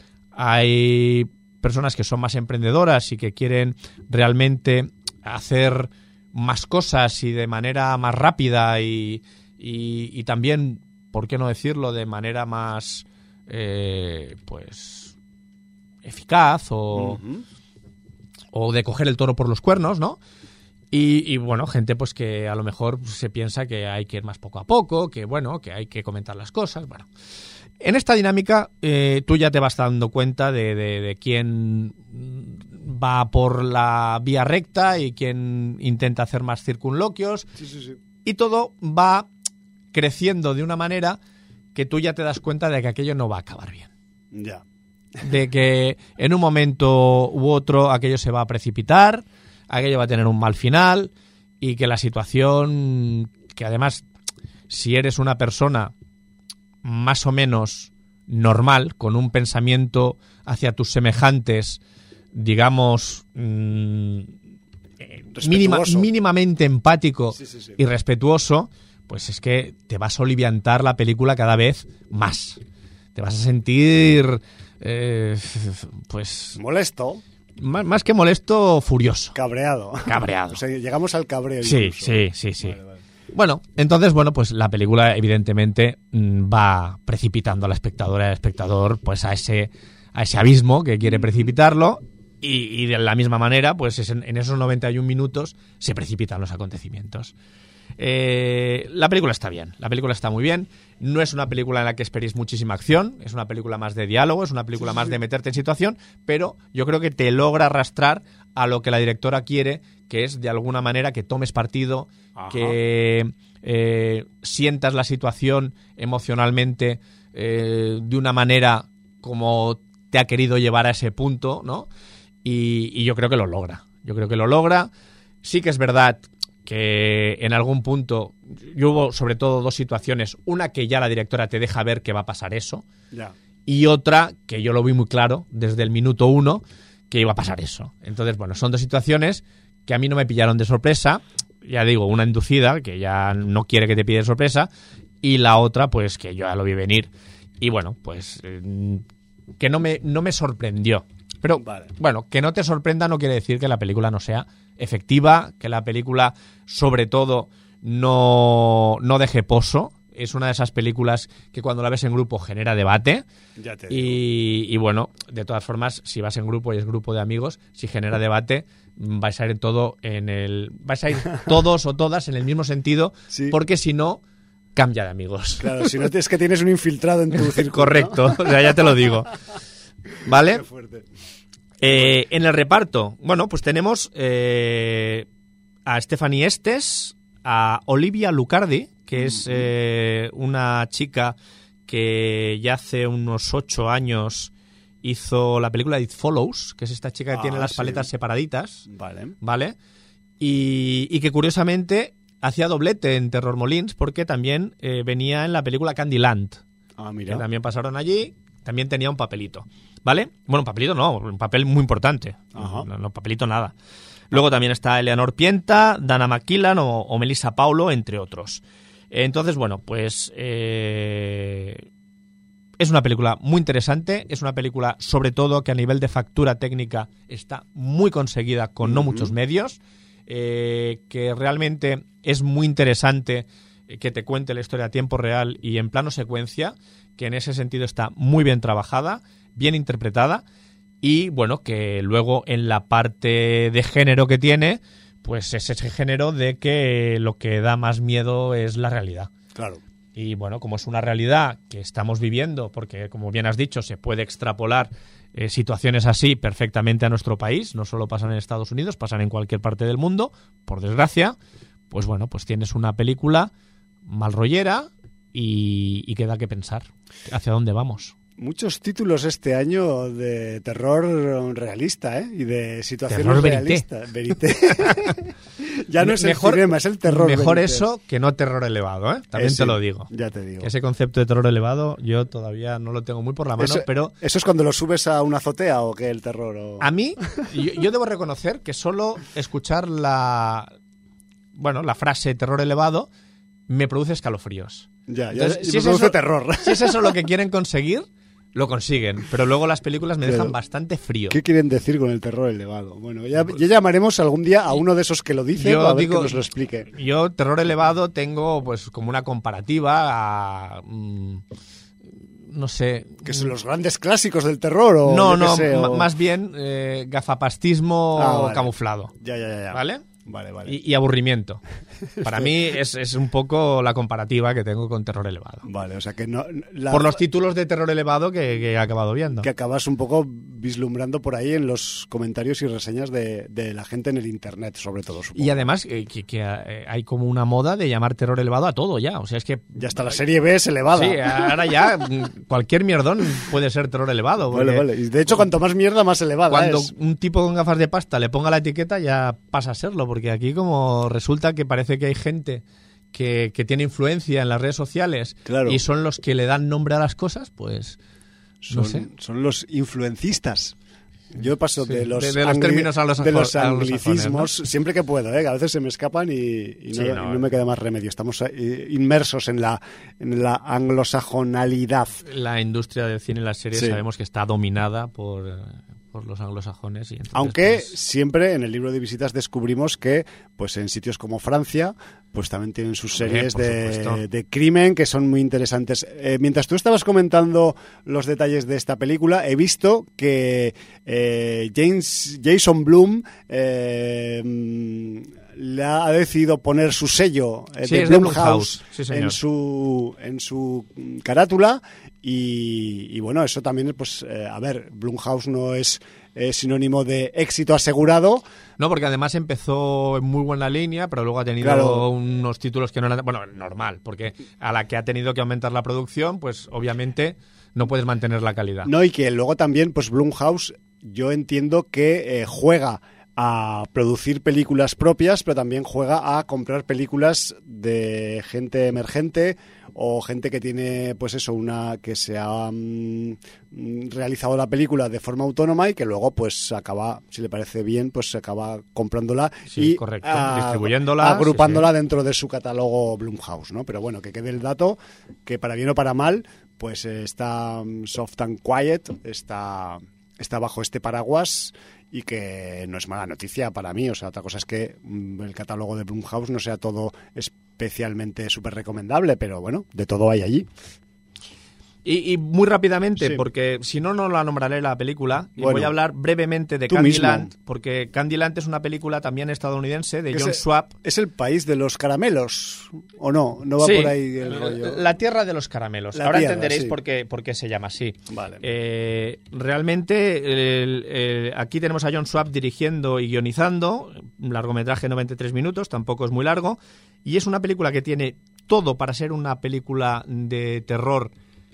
hay personas que son más emprendedoras y que quieren realmente hacer más cosas y de manera más rápida y, y, y también, ¿por qué no decirlo?, de manera más, eh, pues, eficaz o, Uh-huh. o de coger el toro por los cuernos, ¿no? Y, y, bueno, gente pues que a lo mejor se piensa que hay que ir más poco a poco, que bueno, que hay que comentar las cosas, bueno. En esta dinámica eh, tú ya te vas dando cuenta de, de, de quién va por la vía recta y quién intenta hacer más circunloquios Sí, sí, sí. y todo va creciendo de una manera que tú ya te das cuenta de que aquello no va a acabar bien. Ya. De que en un momento u otro aquello se va a precipitar, aquello va a tener un mal final y que la situación, que además, si eres una persona más o menos normal, con un pensamiento hacia tus semejantes, digamos, mmm, mínima, mínimamente empático sí, sí, sí. y respetuoso, pues es que te vas a oliviantar la película cada vez más. Te vas a sentir, eh, pues... molesto. Más, más que molesto, furioso. Cabreado. Cabreado. O sea, llegamos al cabreo. Sí, incluso. sí, sí, sí. Vale, vale. Bueno, entonces, bueno, pues la película evidentemente va precipitando a la espectadora y al espectador pues a ese, a ese abismo que quiere precipitarlo y, y de la misma manera, pues es en, en esos noventa y un minutos se precipitan los acontecimientos. Eh, la película está bien, la película está muy bien. No es una película en la que esperéis muchísima acción, es una película más de diálogo, es una película sí, más sí. de meterte en situación, pero yo creo que te logra arrastrar a lo que la directora quiere, que es de alguna manera que tomes partido, Ajá. que eh, sientas la situación emocionalmente eh, de una manera como te ha querido llevar a ese punto, ¿no? Y, y yo creo que lo logra, yo creo que lo logra. Sí que es verdad que en algún punto yo hubo sobre todo dos situaciones, una que ya la directora te deja ver que va a pasar eso ya. y otra que yo lo vi muy claro desde el minuto uno que iba a pasar eso. Entonces, bueno, son dos situaciones que a mí no me pillaron de sorpresa, ya digo, una inducida que ya no quiere que te pille de sorpresa y la otra pues que yo ya lo vi venir y bueno, pues eh, que no me, no me sorprendió. Pero, vale. bueno, que no te sorprenda no quiere decir que la película no sea efectiva, que la película, sobre todo, no, no deje pozo. Es una de esas películas que cuando la ves en grupo genera debate. Ya te y, y, bueno, de todas formas, si vas en grupo y es grupo de amigos, si genera debate, vais a ir todo en el... vais a ir todos o todas en el mismo sentido, sí. porque si no, cambia de amigos. Claro, si no es que tienes un infiltrado en tu círculo. Correcto, ¿no? O sea, ya te lo digo. ¿Vale? Qué fuerte. Eh, en el reparto, bueno, pues tenemos eh, a Stephanie Estes, a Olivia Lucardi, que es eh, una chica que ya hace unos ocho años hizo la película It Follows, que es esta chica que ah, tiene las paletas sí. separaditas, vale, ¿vale? Y, y que curiosamente hacía doblete en Terror Molins porque también eh, venía en la película Candyland, ah, mira. que también pasaron allí. También tenía un papelito, ¿vale? Bueno, un papelito no, un papel muy importante. Ajá. No, no papelito nada. Luego también está Eleanor Pienta, Dana McKillan o, o Melissa Paulo, entre otros. Entonces, bueno, pues eh, es una película muy interesante. Es una película, sobre todo, que a nivel de factura técnica está muy conseguida con uh-huh. no muchos medios. Eh, que realmente es muy interesante que te cuente la historia a tiempo real y en plano secuencia, que en ese sentido está muy bien trabajada, bien interpretada y bueno, que luego en la parte de género que tiene, pues es ese género de que lo que da más miedo es la realidad. Claro. Y bueno, como es una realidad que estamos viviendo, porque como bien has dicho, se puede extrapolar eh, situaciones así perfectamente a nuestro país, no solo pasan en Estados Unidos, pasan en cualquier parte del mundo, por desgracia, pues bueno, pues tienes una película malrollera y, y que da que pensar hacia dónde vamos. Muchos títulos este año de terror realista, ¿eh? Y de situaciones terror realistas. Verité. Ya no es mejor, el cinema, es el terror. Mejor verité. Eso que no terror elevado, ¿eh? También eh, sí, te lo digo. Ya te digo. Ese concepto de terror elevado yo todavía no lo tengo muy por la mano, eso, pero... ¿Eso es cuando lo subes a una azotea o qué, el terror? O... A mí, yo, yo debo reconocer que solo escuchar la... Bueno, la frase terror elevado me produce escalofríos. Ya, Entonces, ya si me es produce eso, terror. Si es eso lo que quieren conseguir, lo consiguen. Pero luego las películas me dejan pero, bastante frío. ¿Qué quieren decir con el terror elevado? Bueno, ya, ya llamaremos algún día a uno de esos que lo dice yo a ver digo, que nos lo explique. Yo, terror elevado, tengo pues como una comparativa a... Mmm, no sé... ¿Que son los grandes clásicos del terror? O no, no, sé, o... más bien eh, gafapastismo ah, vale. camuflado. Ya, ya, ya. ¿Vale? Vale, vale. Y, y aburrimiento. Para mí es, es un poco la comparativa que tengo con Terror Elevado. Vale, o sea que no... La, por los títulos de Terror Elevado que, que he acabado viendo. Que acabas un poco vislumbrando por ahí en los comentarios y reseñas de, de la gente en el internet, sobre todo, supongo. Y además eh, que, que hay como una moda de llamar Terror Elevado a todo ya. O sea, es que... Ya hasta la serie B es elevada. Sí, ahora ya cualquier mierdón puede ser Terror Elevado. Vale, vale. Y de hecho, cuanto más mierda, más elevada cuando es. Un tipo con gafas de pasta le ponga la etiqueta ya pasa a serlo, porque aquí como resulta que parece que hay gente que, que tiene influencia en las redes sociales, claro, y son los que le dan nombre a las cosas, pues son, no sé. Son los influencistas. Yo paso sí, de los, de, de los angli- términos a los, de los anglicismos, ¿no? Siempre que puedo, ¿eh? Que a veces se me escapan y, y, no, sí, no, y no me queda más remedio. Estamos eh, inmersos en la, en la anglosajonalidad. La industria del cine y las series, sí, sabemos que está dominada por, por los anglosajones. Y entonces, aunque pues... siempre en el libro de visitas descubrimos que pues en sitios como Francia pues también tienen sus series de, de crimen que son muy interesantes. Eh, mientras tú estabas comentando los detalles de esta película, he visto que eh, James, Jason Blum eh, le ha decidido poner su sello eh, sí, de Blumhouse, sí, sí, en su en su carátula y, y bueno, eso también pues eh, a ver, Blumhouse no es eh, sinónimo de éxito asegurado. No, porque además empezó en muy buena línea, pero luego ha tenido claro. unos títulos que no eran... Bueno, normal, porque a la que ha tenido que aumentar la producción, pues obviamente no puedes mantener la calidad. No, y que luego también, pues Blumhouse, yo entiendo que eh, juega a producir películas propias, pero también juega a comprar películas de gente emergente o gente que tiene, pues eso, una que se ha um, realizado la película de forma autónoma y que luego, pues, acaba, si le parece bien, pues se acaba comprándola sí, y correcto. A, distribuyéndola, agrupándola sí, sí. dentro de su catálogo Blumhouse, ¿no? Pero bueno, que quede el dato que para bien o para mal, pues está um, Soft and Quiet, está, está bajo este paraguas y que no es mala noticia para mí. O sea, otra cosa es que mmm, el catálogo de Blumhouse no sea todo especialmente súper recomendable, pero bueno, de todo hay allí. Y, y muy rápidamente, sí. porque si no, no la nombraré la película. Y bueno, voy a hablar brevemente de Candyland, mismo. Porque Candyland es una película también estadounidense de John Schwab. ¿Es el país de los caramelos? ¿O no? ¿No va sí, por ahí el rollo? La tierra de los caramelos. La Ahora tierra, entenderéis sí. por, qué, por qué se llama así. Vale. Eh, realmente, el, el, aquí tenemos a John Schwab dirigiendo y guionizando. Un largometraje de noventa y tres minutos, tampoco es muy largo. Y es una película que tiene todo para ser una película de terror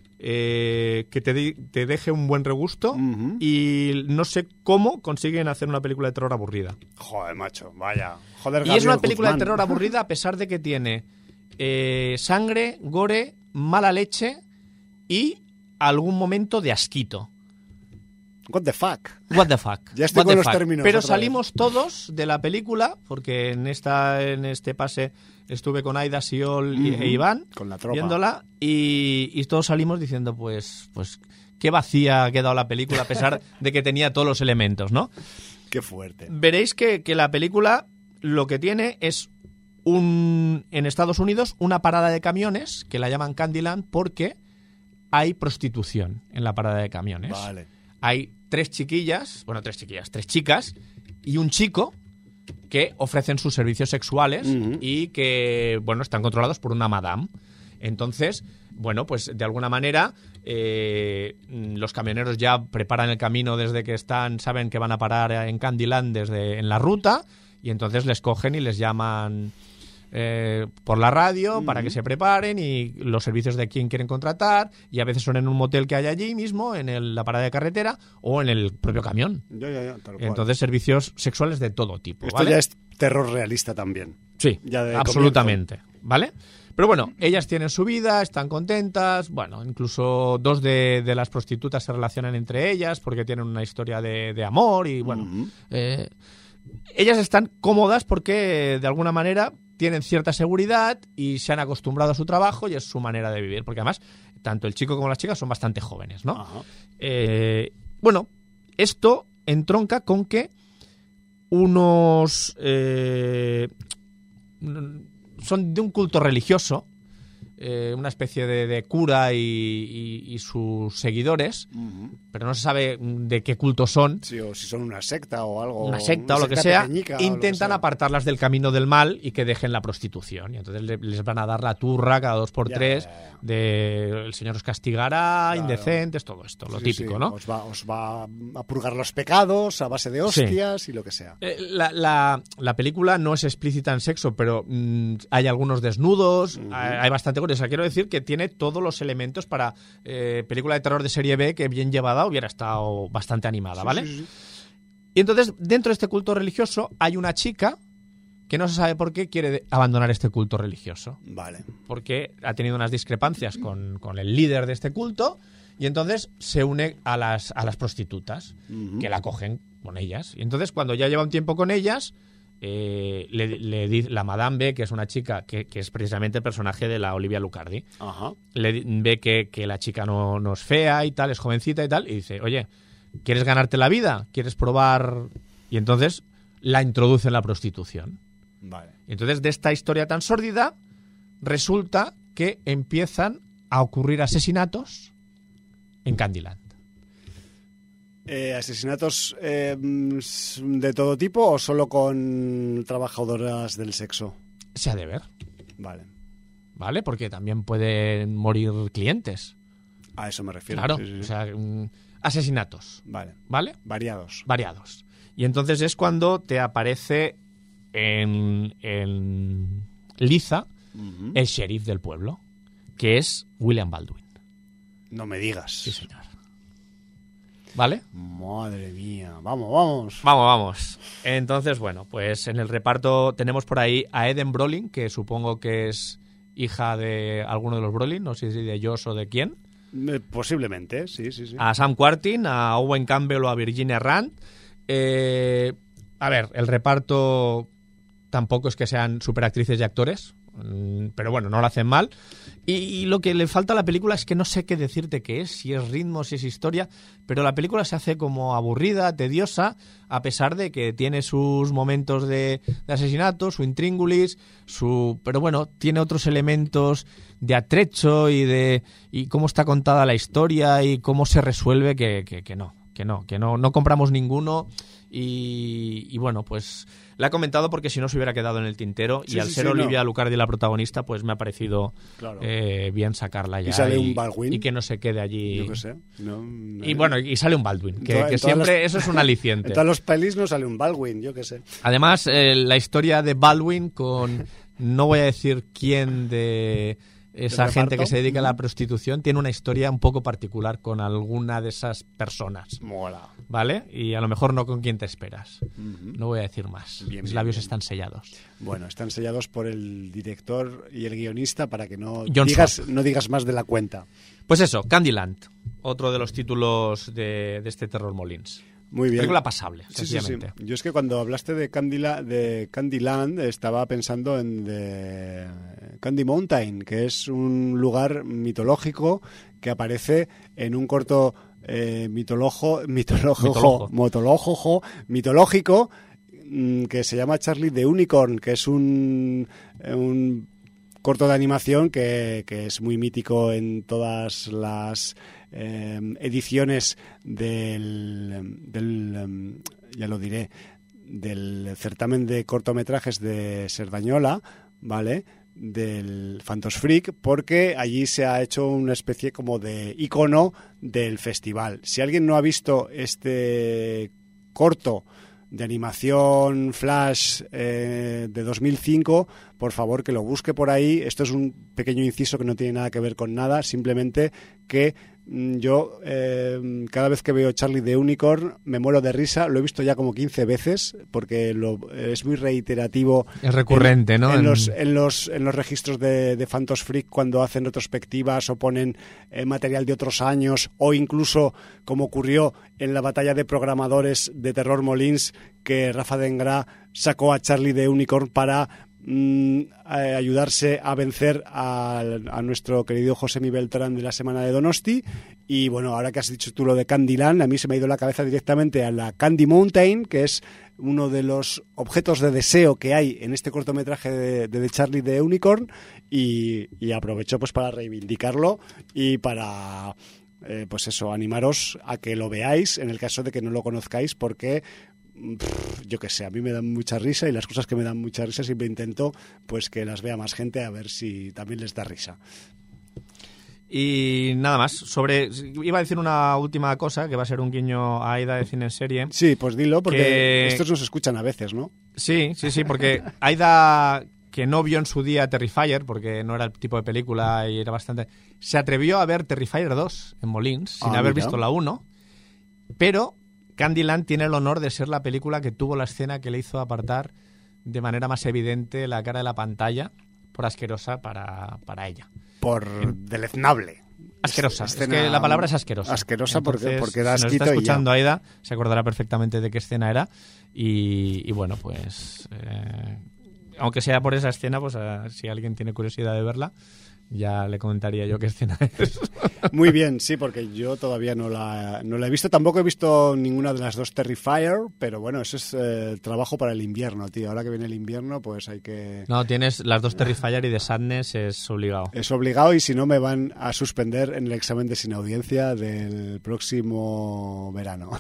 Eh, que te, de, te deje un buen regusto. Uh-huh. Y no sé cómo consiguen hacer una película de terror aburrida. Joder, macho, vaya. Joder, y es una Gabriel película Guzmán. de terror aburrida a pesar de que tiene eh, sangre, gore, mala leche y algún momento de asquito. What the fuck. What the fuck. Ya estoy What con the los fuck. términos. Pero salimos todos de la película, porque en esta en este pase estuve con Aida, Siol y, uh-huh. e Iván con la tropa. viéndola y, y todos salimos diciendo pues pues qué vacía ha quedado la película a pesar de que tenía todos los elementos, ¿no? Qué fuerte. Veréis que, que la película lo que tiene es un en Estados Unidos una parada de camiones que la llaman Candyland porque hay prostitución en la parada de camiones. Vale. Hay tres chiquillas, bueno, tres chiquillas, tres chicas y un chico que ofrecen sus servicios sexuales uh-huh. y que, bueno, están controlados por una madame. Entonces, bueno, pues de alguna manera eh, los camioneros ya preparan el camino desde que están, saben que van a parar en Candyland desde en la ruta y entonces les cogen y les llaman eh, por la radio uh-huh. para que se preparen y los servicios de quien quieren contratar y a veces son en un motel que hay allí mismo, en el, la parada de carretera o en el propio camión. Ya, ya, ya, tal cual. Entonces servicios sexuales de todo tipo. Esto ¿vale? ya es terror realista también. Sí, ya de absolutamente. Comienzo. ¿Vale? Pero bueno, ellas tienen su vida, están contentas, bueno, incluso dos de, de las prostitutas se relacionan entre ellas porque tienen una historia de, de amor y bueno, uh-huh. eh, ellas están cómodas porque de alguna manera tienen cierta seguridad y se han acostumbrado a su trabajo y es su manera de vivir, porque además tanto el chico como las chicas son bastante jóvenes, ¿no? Uh-huh. Eh, bueno, esto entronca con que unos... Eh, son de un culto religioso eh, una especie de, de cura y, y, y sus seguidores, uh-huh. pero no se sabe de qué culto son. Sí, o si son una secta o algo. Una secta una o lo que sea, pequeñica, intentan lo que sea. apartarlas del camino del mal y que dejen la prostitución. Y entonces le, les van a dar la turra cada dos por ya, tres ya, ya. de el Señor os castigará, claro. indecentes, todo esto, lo sí, típico, sí. ¿no? Os va, os va a purgar los pecados a base de hostias sí. y lo que sea. Eh, la, la, la película no es explícita en sexo, pero mmm, hay algunos desnudos, uh-huh. hay, hay bastante gore. O sea, quiero decir que tiene todos los elementos para eh, película de terror de serie B que bien llevada hubiera estado bastante animada, sí, ¿vale? Sí, sí. Y entonces, dentro de este culto religioso hay una chica que no se sabe por qué quiere abandonar este culto religioso. Vale. Porque ha tenido unas discrepancias con, con el líder de este culto y entonces se une a las, a las prostitutas, uh-huh. que la cogen con ellas. Y entonces, cuando ya lleva un tiempo con ellas... Eh, le, le dice la Madame B, que es una chica que, que es precisamente el personaje de la Olivia Lucardi, Ajá. le ve que, que la chica no, no es fea y tal, es jovencita y tal, y dice, oye, ¿quieres ganarte la vida? ¿Quieres probar? Y entonces la introduce en la prostitución. Vale. Y entonces de esta historia tan sórdida resulta que empiezan a ocurrir asesinatos en Candyland. Eh, ¿Asesinatos eh, de todo tipo o solo con trabajadoras del sexo? Se ha de ver. Vale. ¿Vale? Porque también pueden morir clientes. A eso me refiero. Claro, sí, sí, sí. o sea, mm, asesinatos. Vale. ¿Vale? Variados. Variados. Y entonces es cuando te aparece en, en Liza uh-huh. el sheriff del pueblo, que es William Baldwin. No me digas. Sí, señor. ¿Vale? Madre mía. Vamos, vamos. Vamos, vamos. Entonces, bueno, pues en el reparto tenemos por ahí a Eden Brolin, que supongo que es hija de alguno de los Brolin, no sé si de Josh o de quién. Eh, posiblemente, sí, sí, sí. A Sam Quartin, a Owen Campbell o a Virginia Rand. Eh, a ver, el reparto tampoco es que sean superactrices y actores, pero bueno, no lo hacen mal. Y, y lo que le falta a la película es que no sé qué decirte qué es, si es ritmo, si es historia, pero la película se hace como aburrida, tediosa, a pesar de que tiene sus momentos de, de asesinato, su intríngulis, su, pero bueno, tiene otros elementos de atrecho y de y cómo está contada la historia y cómo se resuelve que, que, que no, que no, que no, no compramos ninguno. Y, y bueno, pues la he comentado porque si no se hubiera quedado en el tintero sí, y al sí, ser sí, Olivia no. Lucardi la protagonista, pues me ha parecido claro. eh, bien sacarla ya y sale y, un Baldwin y que no se quede allí. Yo qué sé. No, no. Y bueno, y sale un Baldwin, que, toda, que siempre los, eso es un aliciente. En todos los pelis no sale un Baldwin, yo qué sé. Además, eh, la historia de Baldwin con, no voy a decir quién de esa gente que se dedica a la prostitución, tiene una historia un poco particular con alguna de esas personas. Mola. ¿Vale? Y a lo mejor no con quien te esperas. Uh-huh. No voy a decir más. Bien, Mis bien, labios bien. están sellados. Bueno, están sellados por el director y el guionista para que no John digas, no digas más de la cuenta. Pues eso, Candyland, otro de los títulos de, de este Terror Molins. Muy bien. Película pasable, sí, sencillamente. Sí, sí. Yo es que cuando hablaste de, Candyla, de Candyland estaba pensando en de Candy Mountain, que es un lugar mitológico que aparece en un corto eh, mitolojo, mitolojo, mitolojo, mitológico mmm, que se llama Charlie the Unicorn, que es un, un corto de animación que, que es muy mítico en todas las eh, ediciones del, del um, ya lo diré, del certamen de cortometrajes de Cerdañola, ¿vale?, del Phantos Freak, porque allí se ha hecho una especie como de icono del festival. Si alguien no ha visto este corto de animación flash eh, de dos mil cinco, por favor que lo busque por ahí. Esto es un pequeño inciso que no tiene nada que ver con nada, simplemente que yo eh, cada vez que veo Charlie the Unicorn me muero de risa. Lo he visto ya como quince veces porque lo, es muy reiterativo. Es recurrente, en, ¿no? En, en... los, en, los, en los registros de, de Phantos Freak, cuando hacen retrospectivas o ponen eh, material de otros años, o incluso como ocurrió en la batalla de programadores de Terror Molins, que Rafa Dengra sacó a Charlie the Unicorn para mm, eh, ayudarse a vencer a, a nuestro querido Josemi Beltrán de la Semana de Donosti. Y bueno, ahora que has dicho tú lo de Candyland, a mí se me ha ido la cabeza directamente a la Candy Mountain, que es uno de los objetos de deseo que hay en este cortometraje de, de The Charlie the Unicorn, y, y aprovecho pues para reivindicarlo y para eh, pues eso, animaros a que lo veáis en el caso de que no lo conozcáis, porque pff, yo qué sé, a mí me dan mucha risa, y las cosas que me dan mucha risa siempre intento pues que las vea más gente, a ver si también les da risa. Y nada más, sobre iba a decir una última cosa, que va a ser un guiño a Aida de Cine en Serie. Sí, pues dilo, porque que... estos nos escuchan a veces, ¿no? Sí, sí, sí, porque Aida, que no vio en su día Terrifier, porque no era el tipo de película y era bastante... Se atrevió a ver Terrifier dos en Molins, sin Ah, haber mira. visto la uno, pero Candyland tiene el honor de ser la película que tuvo la escena que le hizo apartar de manera más evidente la cara de la pantalla por asquerosa para, para ella. Por deleznable. Asquerosa, es Escena que la palabra es asquerosa. Asquerosa porque, Entonces, porque da si nos asquito está y ya. escuchando Aida, se acordará perfectamente de qué escena era. Y, y bueno, pues eh, aunque sea por esa escena, pues eh, si alguien tiene curiosidad de verla, ya le comentaría yo qué escena es. Muy bien, sí, porque yo todavía no la, no la he visto. Tampoco he visto ninguna de las dos Terrifier, pero bueno, eso es eh, trabajo para el invierno, tío. Ahora que viene el invierno, pues hay que... No, tienes las dos Terrifier y The Sadness, es obligado. Es obligado, y si no me van a suspender en el examen de sin audiencia del próximo verano.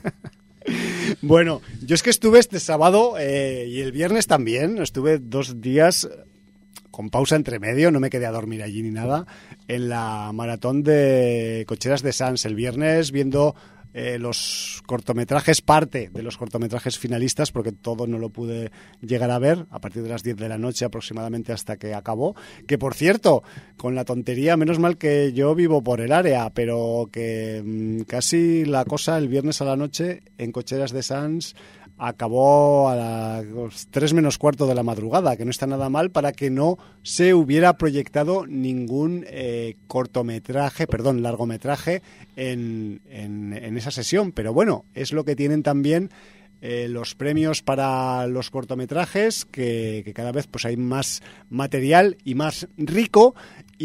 Bueno, yo es que estuve este sábado eh, y el viernes también. Estuve dos días con pausa entre medio, no me quedé a dormir allí ni nada, en la maratón de Cocheras de Sants. El viernes viendo eh, los cortometrajes, parte de los cortometrajes finalistas, porque todo no lo pude llegar a ver, a partir de las diez de la noche aproximadamente hasta que acabó. Que por cierto, con la tontería, menos mal que yo vivo por el área, pero que mmm, casi la cosa el viernes a la noche en Cocheras de Sants acabó a las tres menos cuarto de la madrugada, que no está nada mal para que no se hubiera proyectado ningún eh, cortometraje, perdón, largometraje en, en, en esa sesión. Pero bueno, es lo que tienen también eh, los premios para los cortometrajes, que, que cada vez pues hay más material y más rico.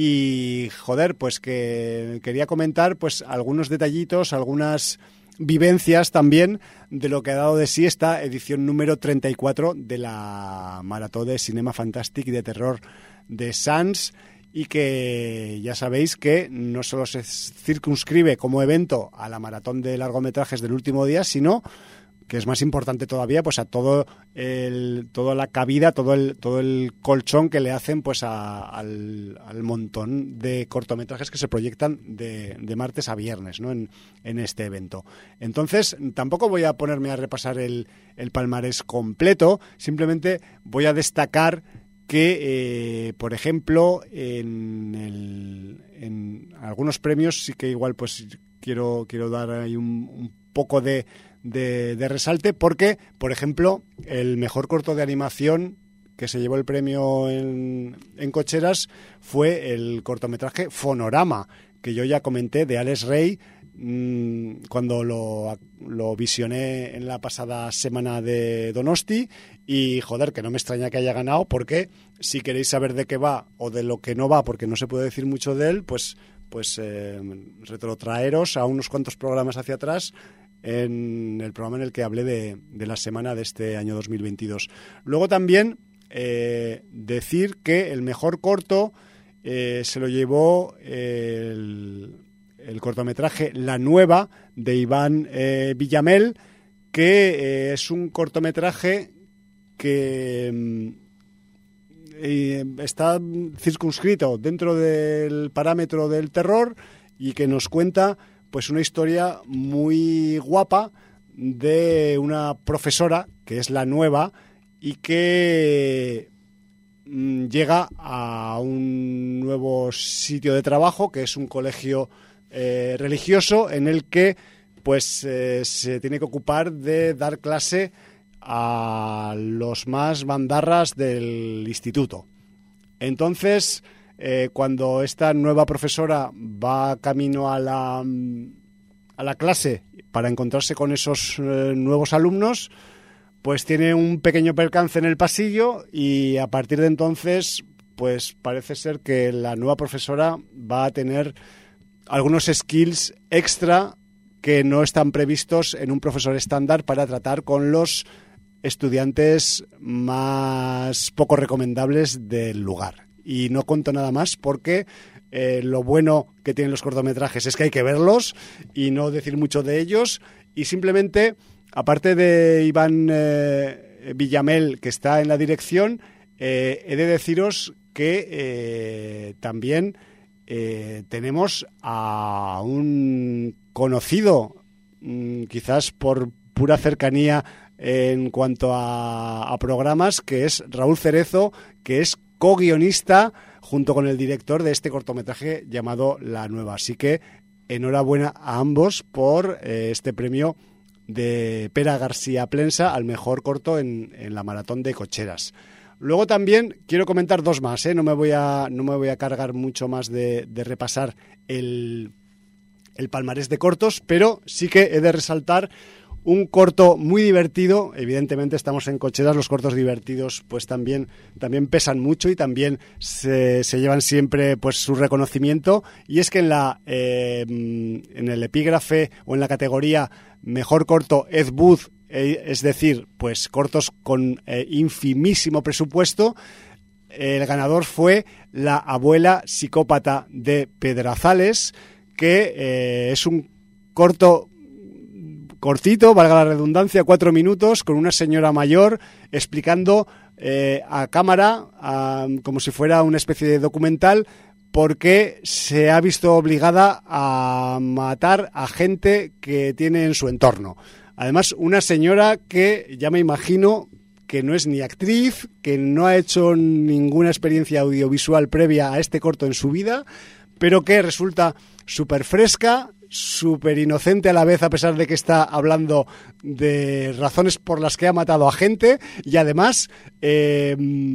Y joder, pues que quería comentar pues algunos detallitos, algunas vivencias también de lo que ha dado de sí esta edición número treinta y cuatro de la Maratón de Cinema Fantastic y de Terror de Sants, y que ya sabéis que no solo se circunscribe como evento a la maratón de largometrajes del último día, sino que es más importante todavía, pues a todo el, toda la cabida, todo el, todo el colchón que le hacen pues a, al, al montón de cortometrajes que se proyectan de, de martes a viernes, ¿no? en, en este evento. Entonces, tampoco voy a ponerme a repasar el, el palmarés completo, simplemente voy a destacar que, eh, por ejemplo, en, el, en algunos premios sí que igual pues quiero, quiero dar ahí un, un poco de De, de resalte, porque, por ejemplo, el mejor corto de animación que se llevó el premio en, en Cocheras fue el cortometraje Fonorama, que yo ya comenté, de Alex Rey, mmm, cuando lo, lo visioné en la pasada semana de Donosti, y joder, que no me extraña que haya ganado, porque si queréis saber de qué va o de lo que no va, porque no se puede decir mucho de él, pues, pues eh, retrotraeros a unos cuantos programas hacia atrás, en el programa en el que hablé de, de la semana de este año dos mil veintidós. Luego también eh, decir que el mejor corto eh, se lo llevó el, el cortometraje La Nueva, de Iván eh, Villamel, que eh, es un cortometraje que eh, está circunscrito dentro del parámetro del terror y que nos cuenta pues una historia muy guapa de una profesora que es la nueva y que mmm, llega a un nuevo sitio de trabajo, que es un colegio eh, religioso, en el que pues eh, se tiene que ocupar de dar clase a los más bandarras del instituto. Entonces, Eh, cuando esta nueva profesora va camino a la, a la clase para encontrarse con esos eh, nuevos alumnos, pues tiene un pequeño percance en el pasillo, y a partir de entonces pues parece ser que la nueva profesora va a tener algunos skills extra que no están previstos en un profesor estándar para tratar con los estudiantes más poco recomendables del lugar. Y no cuento nada más porque eh, lo bueno que tienen los cortometrajes es que hay que verlos y no decir mucho de ellos. Y simplemente, aparte de Iván eh, Villamel, que está en la dirección, eh, he de deciros que eh, también eh, tenemos a un conocido, mmm, quizás por pura cercanía en cuanto a, a programas, que es Raúl Cerezo, que es co-guionista junto con el director de este cortometraje llamado La Nueva. Así que enhorabuena a ambos por eh, este premio de Pera García Plensa al mejor corto en, en la maratón de Cocheras. Luego también quiero comentar dos más, ¿eh? no me voy a no me voy a cargar mucho más de, de repasar el, el palmarés de cortos, pero sí que he de resaltar un corto muy divertido. Evidentemente estamos en Cocheras, los cortos divertidos pues también, también pesan mucho y también se, se llevan siempre pues su reconocimiento, y es que en la eh, en el epígrafe o en la categoría mejor corto Ed Wood, eh, es decir, pues cortos con eh, infimísimo presupuesto, el ganador fue La abuela psicópata de Pedrazales, que eh, es un corto cortito, valga la redundancia, cuatro minutos, con una señora mayor explicando eh, a cámara, a, como si fuera una especie de documental, por qué se ha visto obligada a matar a gente que tiene en su entorno. Además, una señora que ya me imagino que no es ni actriz, que no ha hecho ninguna experiencia audiovisual previa a este corto en su vida, pero que resulta súper fresca, súper inocente a la vez, a pesar de que está hablando de razones por las que ha matado a gente, y además eh,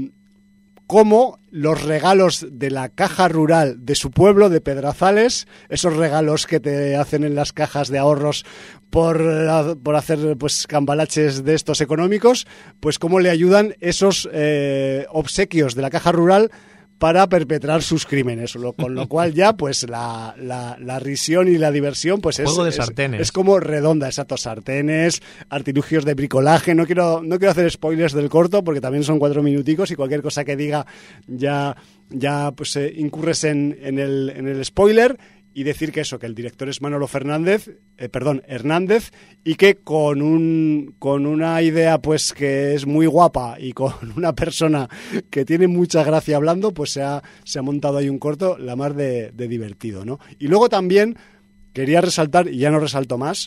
cómo los regalos de la caja rural de su pueblo, de Pedrazales, esos regalos que te hacen en las cajas de ahorros por, por hacer pues cambalaches de estos económicos, pues cómo le ayudan esos eh, obsequios de la caja rural para perpetrar sus crímenes, lo, con lo cual ya pues la, la, la risión y la diversión pues es, Juego de es, sartenes. es como redonda, exacto, sartenes, artilugios de bricolaje. No quiero, no quiero hacer spoilers del corto porque también son cuatro minuticos y cualquier cosa que diga ya, ya pues eh, incurres en, en, el, en el spoiler. Y decir que eso, que el director es Manolo Fernández, eh, perdón, Hernández, y que con un con una idea pues que es muy guapa y con una persona que tiene mucha gracia hablando, pues se ha, se ha montado ahí un corto la más de, de divertido, ¿no? Y luego también quería resaltar, y ya no resalto más,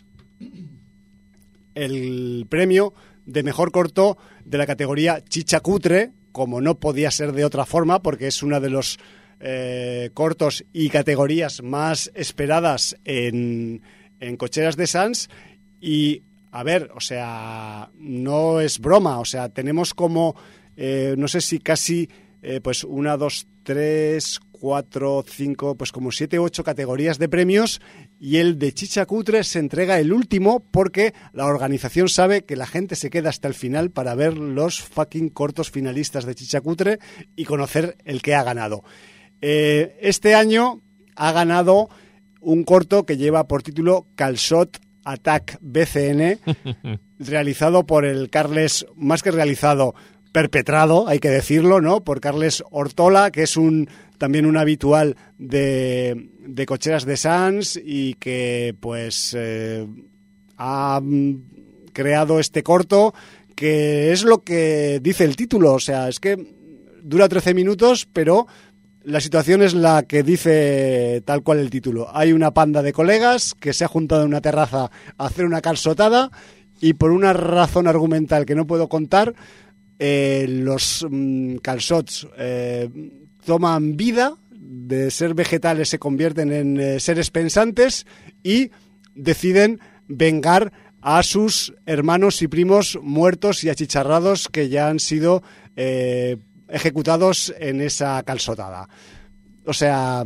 el premio de mejor corto de la categoría Chicha Cutre, como no podía ser de otra forma, porque es una de los Eh, cortos y categorías más esperadas en, en Cocheras de Sants. Y a ver, o sea, no es broma, o sea, tenemos como eh, no sé si casi eh, pues una, dos, tres, cuatro, cinco, pues como siete, ocho categorías de premios, y el de Chicha Cutre se entrega el último porque la organización sabe que la gente se queda hasta el final para ver los fucking cortos finalistas de Chicha Cutre y conocer el que ha ganado. Eh, este año ha ganado un corto que lleva por título Calçot Attack B C N, realizado por el Carles, más que realizado, perpetrado, hay que decirlo, ¿no? Por Carles Ortola, que es un también un habitual de, de Cocheras de Sants y que pues eh, ha creado este corto, que es lo que dice el título, o sea, es que dura trece minutos, pero la situación es la que dice tal cual el título. Hay una panda de colegas que se ha juntado en una terraza a hacer una calçotada y por una razón argumental que no puedo contar, eh, los mmm, calçots eh, toman vida, de ser vegetales se convierten en eh, seres pensantes y deciden vengar a sus hermanos y primos muertos y achicharrados que ya han sido eh, ejecutados en esa calçotada. O sea,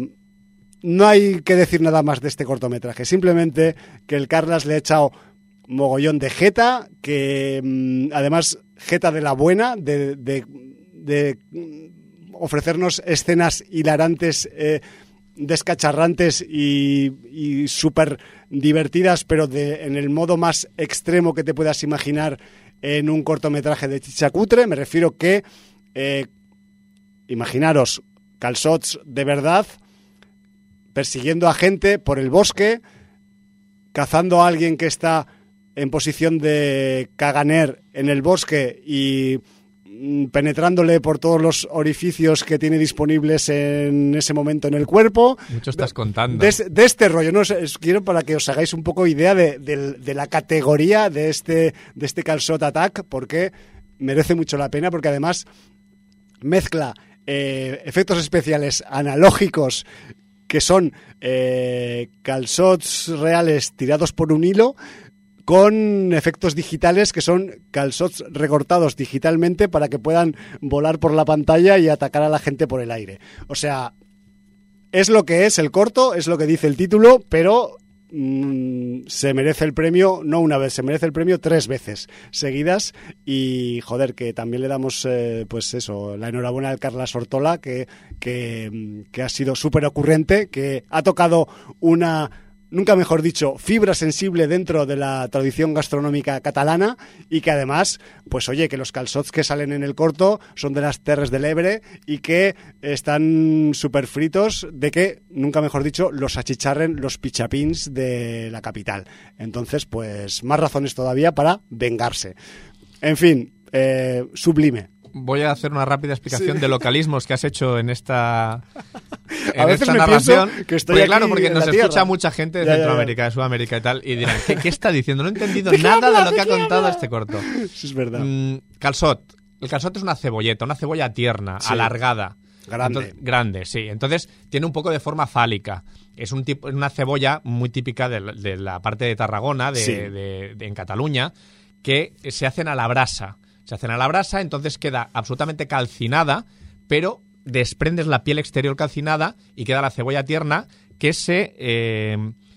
no hay que decir nada más de este cortometraje, simplemente que el Carlas le ha echado mogollón de jeta, que mmm, además jeta de la buena, de, de, de ofrecernos escenas hilarantes, eh, descacharrantes y, y súper divertidas, pero de, en el modo más extremo que te puedas imaginar, en un cortometraje de Chichacutre. Me refiero que, eh, imaginaros, calçots de verdad persiguiendo a gente por el bosque, cazando a alguien que está en posición de caganer en el bosque y penetrándole por todos los orificios que tiene disponibles en ese momento en el cuerpo. Mucho estás contando. De, de este rollo, ¿no? Es, quiero para que os hagáis un poco idea de, de, de la categoría de este, de este calçot attack, porque merece mucho la pena, porque además mezcla eh, efectos especiales analógicos que son eh, calçots reales tirados por un hilo, con efectos digitales que son calçots recortados digitalmente para que puedan volar por la pantalla y atacar a la gente por el aire. O sea, es lo que es el corto, es lo que dice el título, pero mmm, se merece el premio, no una vez, se merece el premio tres veces seguidas. Y joder, que también le damos eh, pues eso, la enhorabuena al Carles Ortola, que, que, que ha sido súper ocurrente, que ha tocado una... nunca mejor dicho, fibra sensible dentro de la tradición gastronómica catalana, y que además, pues oye, que los calçots que salen en el corto son de las Terres de l'Ebre y que están súper fritos de que, nunca mejor dicho, los achicharren los pichapins de la capital. Entonces, pues más razones todavía para vengarse. En fin, eh, sublime. Voy a hacer una rápida explicación sí. de localismos que has hecho en esta, en a veces esta me narración. Pienso que estoy porque, aquí claro, porque en nos la escucha tierra. mucha gente de ya, Centroamérica, ya, ya. de Sudamérica y tal, y dirán, ¿qué, qué está diciendo? No he entendido nada de lo que ha contado este corto. Sí, es verdad. Mm, calçot. El calçot es una cebolleta, una cebolla tierna, sí. alargada. Grande. Entonces, grande, sí. Entonces, tiene un poco de forma fálica. Es un tipo, una cebolla muy típica de la, de la parte de Tarragona, de, sí. de, de, de, en Cataluña, que se hacen a la brasa. Se hacen a la brasa, entonces queda absolutamente calcinada, pero desprendes la piel exterior calcinada y queda la cebolla tierna que se, eh,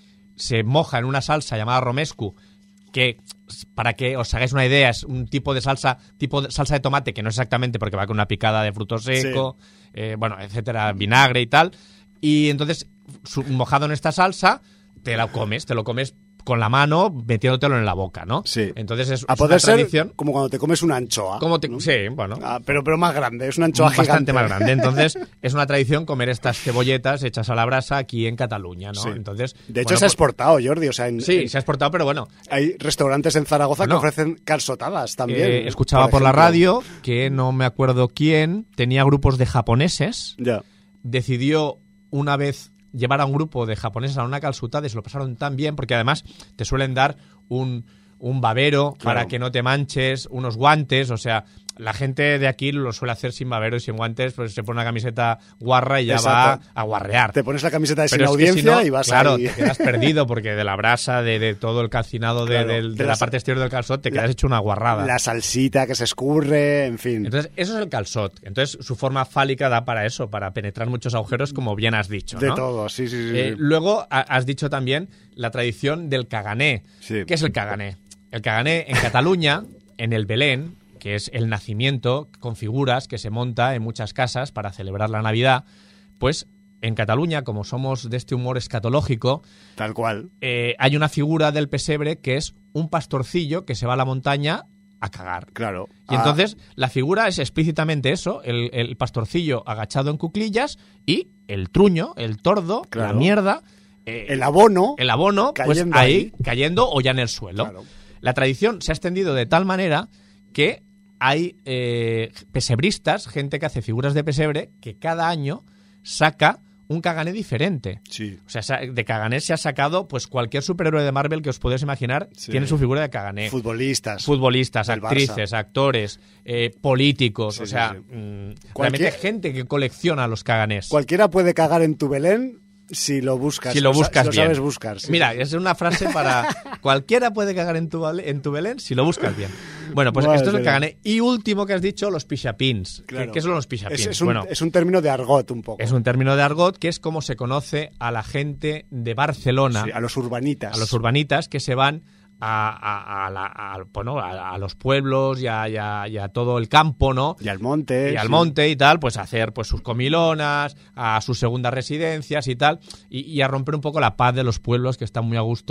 se moja en una salsa llamada romescu, que, para que os hagáis una idea, es un tipo de salsa, tipo de salsa de tomate, que no es exactamente porque va con una picada de fruto seco, sí. eh, bueno, etcétera, vinagre y tal. Y entonces, su, mojado en esta salsa, te la comes, te lo comes con la mano, metiéndotelo en la boca, ¿no? Sí. Entonces es, a es poder una ser tradición. Como cuando te comes una anchoa. Como te, ¿no? Sí, bueno. Ah, pero, pero más grande, es una anchoa bastante gigante. más grande. Entonces, es una tradición comer estas cebolletas hechas a la brasa aquí en Cataluña, ¿no? Sí. Entonces, de hecho, bueno, se ha exportado, Jordi. O sea, en, sí, en, se ha exportado, pero bueno. Hay restaurantes en Zaragoza bueno, que ofrecen calçotadas también. Eh, escuchaba por, por la radio que no me acuerdo quién tenía grupos de japoneses. Ya. Decidió una vez llevar a un grupo de japoneses a una calçotada y se lo pasaron tan bien, porque además te suelen dar un, un babero claro. para que no te manches, unos guantes, o sea, la gente de aquí lo suele hacer sin babero y sin guantes, pues se pone una camiseta guarra y ya Exacto. va a guarrear. Te pones la camiseta de Pero sin audiencia si no, y vas claro, ahí. te quedas perdido porque de la brasa, de, de todo el calcinado de, claro, de, de, de la parte exterior del calçot, te quedas la, hecho una guarrada. La salsita que se escurre, en fin. Entonces, eso es el calçot. Entonces, su forma fálica da para eso, para penetrar muchos agujeros, como bien has dicho, De ¿no? todo, sí, sí, sí. Eh, luego, ha, has dicho también la tradición del cagané. Sí. ¿Qué es el cagané? El cagané en Cataluña, en el Belén, que es el nacimiento con figuras que se monta en muchas casas para celebrar la Navidad, pues en Cataluña, como somos de este humor escatológico, tal cual, eh, hay una figura del pesebre que es un pastorcillo que se va a la montaña a cagar. Claro. Y ah. entonces la figura es explícitamente eso, el, el pastorcillo agachado en cuclillas y el truño, el tordo, claro. la mierda, eh, el abono, el abono, pues ahí, ahí cayendo o ya en el suelo. Claro. La tradición se ha extendido de tal manera que hay eh, pesebristas, gente que hace figuras de pesebre, que cada año saca un cagané diferente. Sí. O sea, de cagané se ha sacado pues cualquier superhéroe de Marvel que os podéis imaginar, sí. tiene su figura de cagané. Futbolistas. Futbolistas, actrices, Barça. actores, eh, políticos, sí, o sea, sí, sí. Mmm, realmente gente que colecciona los caganés. Cualquiera puede cagar en tu Belén si lo buscas. Si lo buscas si bien. Lo sabes buscar. Sí. Mira, es una frase para cualquiera puede cagar en tu, en tu Belén si lo buscas bien. Bueno, pues Madre esto es el cagané. Y último que has dicho, los pixapins. Claro. ¿Qué, ¿Qué son los pixapins? Es, es, un, bueno, es un término de argot un poco. Es un término de argot que es como se conoce a la gente de Barcelona. Sí, a los urbanitas. A los urbanitas que se van a, a, a, la, a, bueno, a, a los pueblos y a, y, a, y a todo el campo, ¿no? Y al monte. Y al sí. monte y tal, pues a hacer pues sus comilonas, a sus segundas residencias y tal, y, y a romper un poco la paz de los pueblos que están muy a gusto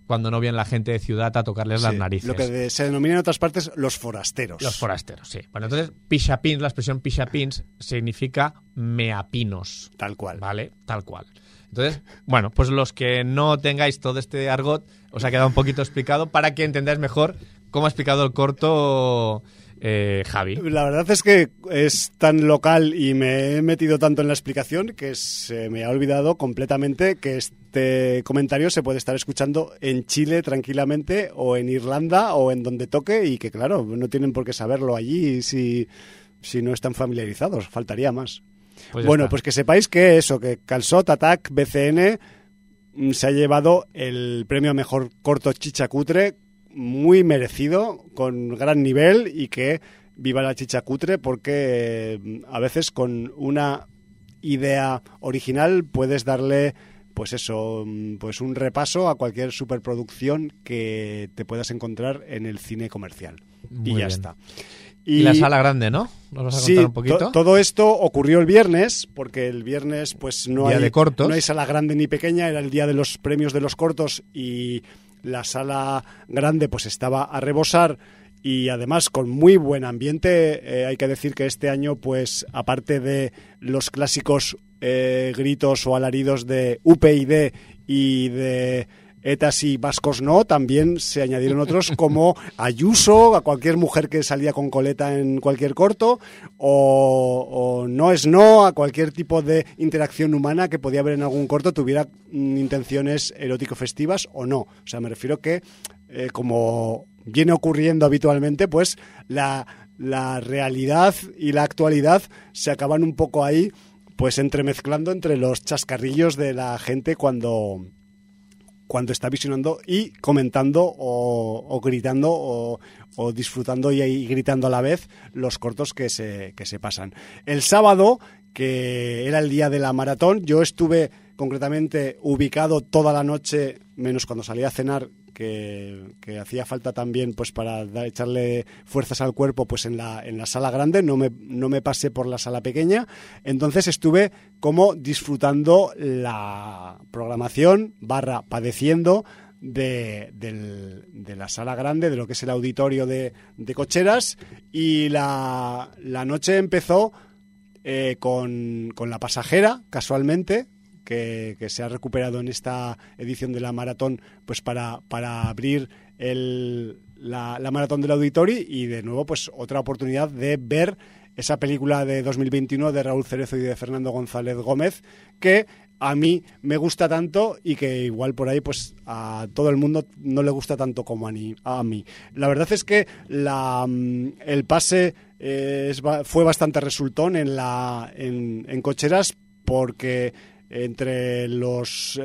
cuando no viene la gente de ciudad a tocarles Sí, las narices. lo que de- se denomina en otras partes los forasteros. Los forasteros, sí. Bueno, entonces, pixapins, la expresión pixapins significa meapinos. Tal cual. ¿Vale? Tal cual. Entonces, bueno, pues los que no tengáis todo este argot, os ha quedado un poquito explicado para que entendáis mejor cómo ha explicado el corto eh, Javi. La verdad es que es tan local y me he metido tanto en la explicación que se me ha olvidado completamente que este comentario se puede estar escuchando en Chile tranquilamente o en Irlanda o en donde toque y que claro, no tienen por qué saberlo allí si, si no están familiarizados, faltaría más. Pues ya Bueno, está. pues que sepáis que eso, que Calçot Attack B C N mm, se ha llevado el premio a mejor corto chichacutre, muy merecido, con gran nivel y que viva la chichacutre porque eh, a veces con una idea original puedes darle pues eso, mm, pues un repaso a cualquier superproducción que te puedas encontrar en el cine comercial. Muy y ya bien. está. Y la sala grande, ¿no? ¿Nos vas a Sí, contar un poquito? to- todo esto ocurrió el viernes, porque el viernes pues no Día hay, de cortos. no hay sala grande ni pequeña, era el día de los premios de los cortos y la sala grande pues estaba a rebosar y además con muy buen ambiente. Eh, hay que decir que este año pues aparte de los clásicos eh, gritos o alaridos de U P y D y de etas y vascos no, también se añadieron otros como Ayuso, a cualquier mujer que salía con coleta en cualquier corto, o, o no es no, a cualquier tipo de interacción humana que podía haber en algún corto, tuviera mm, intenciones erótico-festivas o no. O sea, me refiero que, eh, como viene ocurriendo habitualmente, pues la, la realidad y la actualidad se acaban un poco ahí, pues entremezclando entre los chascarrillos de la gente cuando... cuando está visionando y comentando o, o gritando o, o disfrutando y, y gritando a la vez los cortos que se, que se pasan. El sábado, que era el día de la maratón, yo estuve concretamente ubicado toda la noche, menos cuando salí a cenar, que, que hacía falta también pues para dar, echarle fuerzas al cuerpo pues en la, en la sala grande, no me, no me pasé por la sala pequeña, entonces estuve como disfrutando la programación barra padeciendo de, del, de la sala grande, de lo que es el auditorio de, de Cocheras, y la, la noche empezó eh, con, con La Pasajera, casualmente, Que, que se ha recuperado en esta edición de la maratón pues para, para abrir el, la, la maratón del auditorio y de nuevo pues otra oportunidad de ver esa película de dos mil veintiuno de Raúl Cerezo y de Fernando González Gómez que a mí me gusta tanto y que igual por ahí pues a todo el mundo no le gusta tanto como a, ni, a mí. La verdad es que la, el pase eh, es, fue bastante resultón en, la, en, en Cocheras porque entre los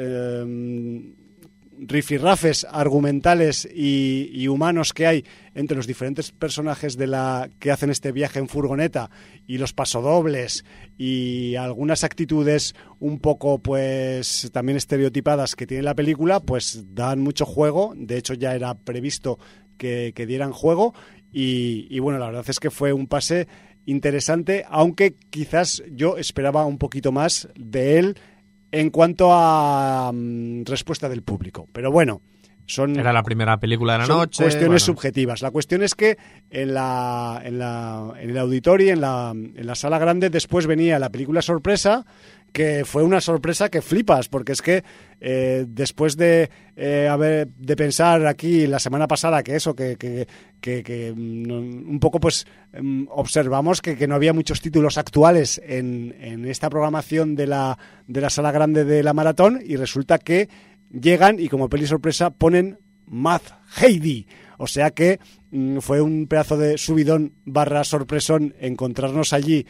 eh, rifirrafes argumentales y, y humanos que hay entre los diferentes personajes de la que hacen este viaje en furgoneta y los pasodobles y algunas actitudes un poco pues también estereotipadas que tiene la película, pues dan mucho juego. De hecho ya era previsto que, que dieran juego y, y bueno, la verdad es que fue un pase interesante, aunque quizás yo esperaba un poquito más de él en cuanto a um, respuesta del público. Pero bueno, son... Era la primera película de la son noche. cuestiones bueno. subjetivas. La cuestión es que en, la, en, la, en el auditorio, en la, en la sala grande, después venía la película sorpresa, que fue una sorpresa que flipas, porque es que eh, después de eh, haber de pensar aquí la semana pasada que eso, que, que, que, que un poco pues observamos que, que no había muchos títulos actuales en, en esta programación de la, de la sala grande de la maratón, y resulta que llegan y como peli sorpresa ponen Mad Heidi. O sea que mmm, fue un pedazo de subidón barra sorpresón encontrarnos allí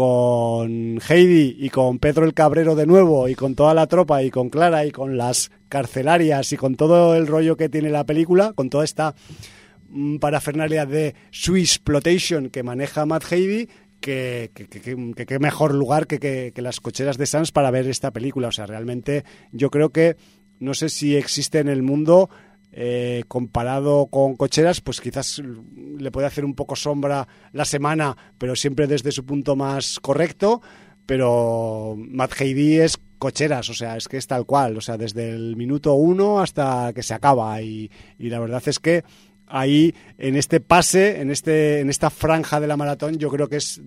con Heidi y con Pedro el Cabrero de nuevo y con toda la tropa y con Clara y con las carcelarias y con todo el rollo que tiene la película, con toda esta mmm, parafernalia de Swissploitation que maneja Matt Heidi, que qué que, que, que, que mejor lugar que, que, que las cocheras de Sants para ver esta película. O sea, realmente yo creo que no sé si existe en el mundo, eh, comparado con Cocheras, pues quizás le puede hacer un poco sombra La Semana, pero siempre desde su punto más correcto. Pero Mad Heidi es cocheras, o sea, es que es tal cual, o sea, desde el minuto uno hasta que se acaba y, y la verdad es que ahí en este pase, en este en esta franja de la maratón, yo creo que es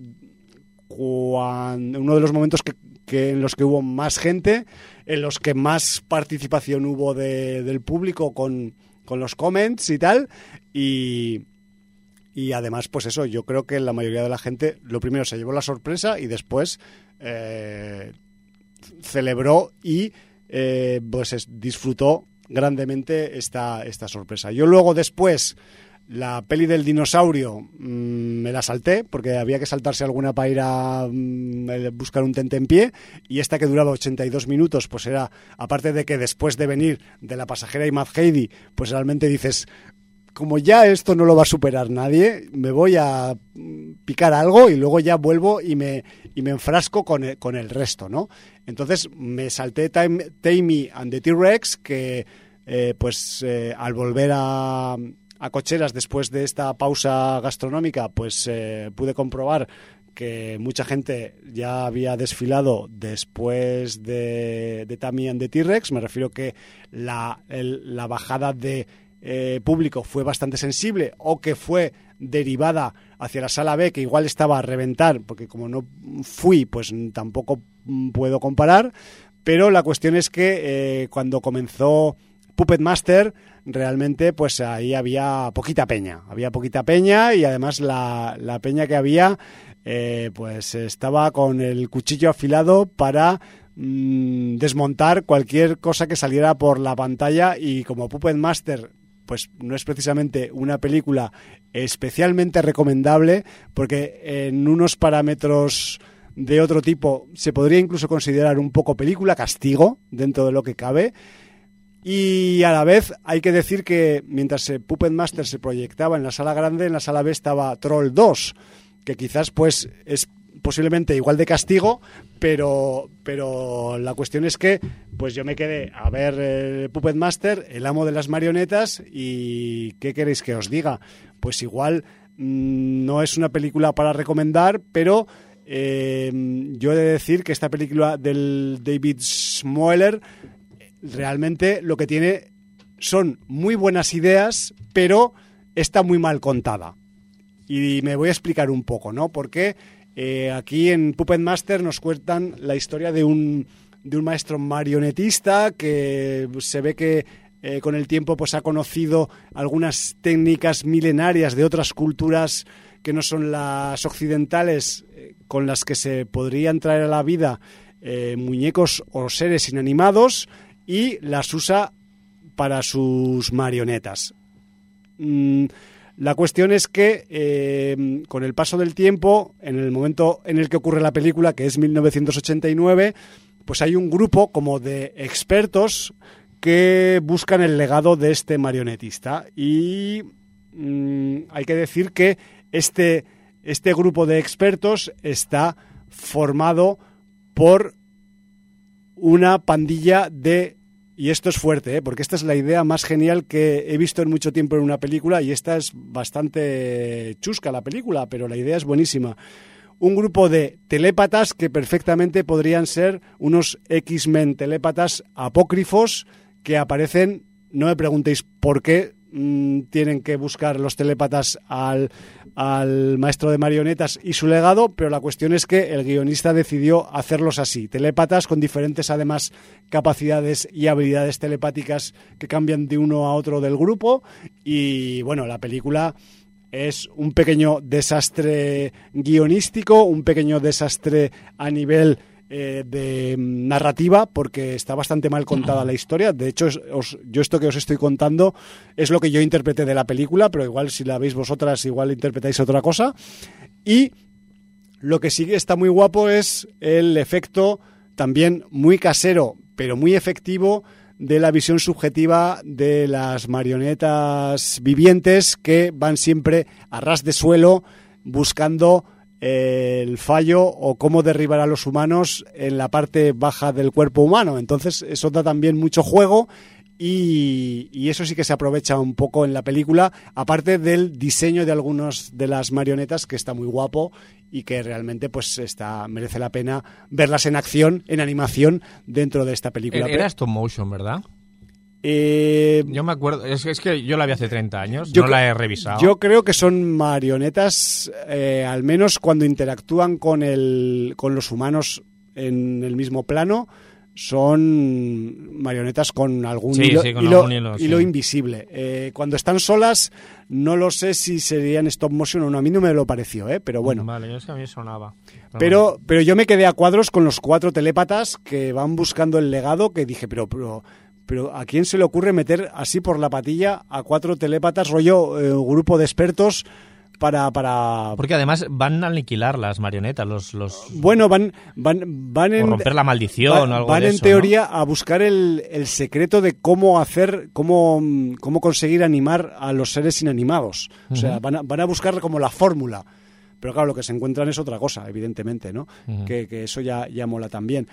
cuando, uno de los momentos que, que en los que hubo más gente, en los que más participación hubo de, del público con, con los comments y tal, y, y además pues eso, yo creo que la mayoría de la gente lo primero se llevó la sorpresa y después eh, celebró y eh, pues es, disfrutó grandemente esta, esta sorpresa. Yo luego después la peli del dinosaurio mmm, me la salté porque había que saltarse alguna para ir a mmm, buscar un tentempié, y esta que duraba ochenta y dos minutos pues era, aparte de que después de venir de La pasajera y Mad Heidi, pues realmente dices, como ya esto no lo va a superar nadie, me voy a picar algo y luego ya vuelvo y me, y me enfrasco con el, con el resto, ¿no? Entonces me salté Time, Tammy and the T-Rex, que eh, pues eh, al volver a, a cocheras después de esta pausa gastronómica, pues eh, pude comprobar que mucha gente ya había desfilado después de, de Tammy and the T-Rex. Me refiero que la, el, la bajada de Eh, público fue bastante sensible, o que fue derivada hacia la sala B, que igual estaba a reventar, porque como no fui, pues tampoco puedo comparar, pero la cuestión es que eh, cuando comenzó Puppet Master, realmente pues ahí había poquita peña, había poquita peña y además la, la peña que había eh, pues estaba con el cuchillo afilado para mmm, desmontar cualquier cosa que saliera por la pantalla, y como Puppet Master pues no es precisamente una película especialmente recomendable, porque en unos parámetros de otro tipo se podría incluso considerar un poco película castigo dentro de lo que cabe. Y a la vez hay que decir que mientras Puppet Master se proyectaba en la sala grande, en la sala B estaba Troll dos, que quizás pues es posiblemente igual de castigo, pero pero la cuestión es que pues yo me quedé a ver eh, Puppet Master, el amo de las marionetas, y ¿qué queréis que os diga? Pues igual mmm, no es una película para recomendar, pero eh, yo he de decir que esta película del David Smoller realmente lo que tiene son muy buenas ideas, pero está muy mal contada. Y me voy a explicar un poco, ¿no? Porque Eh, aquí en Puppet Master nos cuentan la historia de un, de un maestro marionetista que se ve que eh, con el tiempo pues ha conocido algunas técnicas milenarias de otras culturas que no son las occidentales, eh, con las que se podrían traer a la vida eh, muñecos o seres inanimados, y las usa para sus marionetas. Mm, La cuestión es que eh, con el paso del tiempo, en el momento en el que ocurre la película, que es mil novecientos ochenta y nueve, pues hay un grupo como de expertos que buscan el legado de este marionetista. Y mmm, hay que decir que este, este grupo de expertos está formado por una pandilla de... Y esto es fuerte, ¿eh? Porque esta es la idea más genial que he visto en mucho tiempo en una película, y esta es bastante chusca la película, pero la idea es buenísima. Un grupo de telépatas que perfectamente podrían ser unos X-Men telépatas apócrifos que aparecen, no me preguntéis por qué mmm, tienen que buscar los telépatas al, al maestro de marionetas y su legado, pero la cuestión es que el guionista decidió hacerlos así, telépatas con diferentes además capacidades y habilidades telepáticas que cambian de uno a otro del grupo. Y bueno, la película es un pequeño desastre guionístico, un pequeño desastre a nivel eh, de narrativa, porque está bastante mal contada la historia. De hecho, os, yo esto que os estoy contando es lo que yo interpreté de la película, pero igual si la veis vosotras igual interpretáis otra cosa. Y lo que sí está muy guapo es el efecto también muy casero, pero muy efectivo, de la visión subjetiva de las marionetas vivientes que van siempre a ras de suelo buscando eh, el fallo o cómo derribar a los humanos en la parte baja del cuerpo humano. Entonces eso da también mucho juego y, y eso sí que se aprovecha un poco en la película, aparte del diseño de algunas de las marionetas, que está muy guapo y que realmente pues está merece la pena verlas en acción, en animación, dentro de esta película. Era stop motion, ¿verdad? Eh, yo me acuerdo, es, es que yo la vi hace treinta años, yo, no la he revisado. Yo creo que son marionetas, eh, al menos cuando interactúan con, el, con los humanos en el mismo plano, son marionetas con algún sí, hilo, sí, con hilo, algún hilo, hilo sí. invisible. Eh, cuando están solas, no lo sé si serían stop motion o no. A mí no me lo pareció, ¿eh? Pero bueno. Vale, yo es que a mí sonaba. Pero, pero, bueno. pero yo me quedé a cuadros con los cuatro telépatas que van buscando el legado, que dije, pero... pero Pero ¿a quién se le ocurre meter así por la patilla a cuatro telépatas, rollo eh, grupo de expertos para, para... Porque además van a aniquilar las marionetas, los... los... Bueno, van, van, van en... O romper la maldición van, o algo van de en eso, teoría ¿no? a buscar el, el secreto de cómo hacer, cómo, cómo conseguir animar a los seres inanimados. O sea, Uh-huh. van a, van a buscar como la fórmula. Pero claro, lo que se encuentran es otra cosa, evidentemente, ¿no? Uh-huh. Que, que eso ya, ya mola también.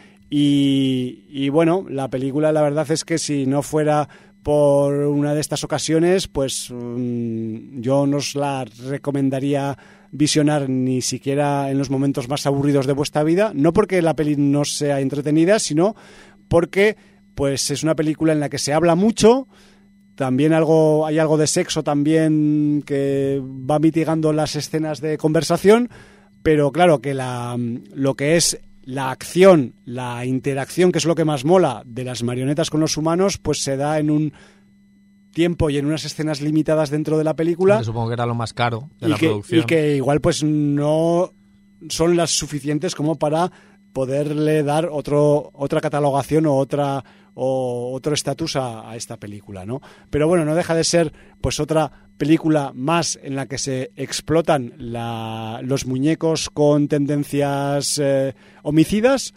Y, y bueno, la película, la verdad es que si no fuera por una de estas ocasiones, pues um, yo no os la recomendaría visionar ni siquiera en los momentos más aburridos de vuestra vida. No porque la peli no sea entretenida, sino porque pues es una película en la que se habla mucho. También algo, hay algo de sexo también que va mitigando las escenas de conversación, pero claro que la, lo que es la acción, la interacción, que es lo que más mola de las marionetas con los humanos, pues se da en un tiempo y en unas escenas limitadas dentro de la película. Que supongo que era lo más caro de y la que, producción. Y que igual pues no son las suficientes como para poderle dar otro otra catalogación o otra o otro estatus a, a esta película, ¿no? Pero bueno, no deja de ser pues otra película más en la que se explotan la, los muñecos con tendencias eh, homicidas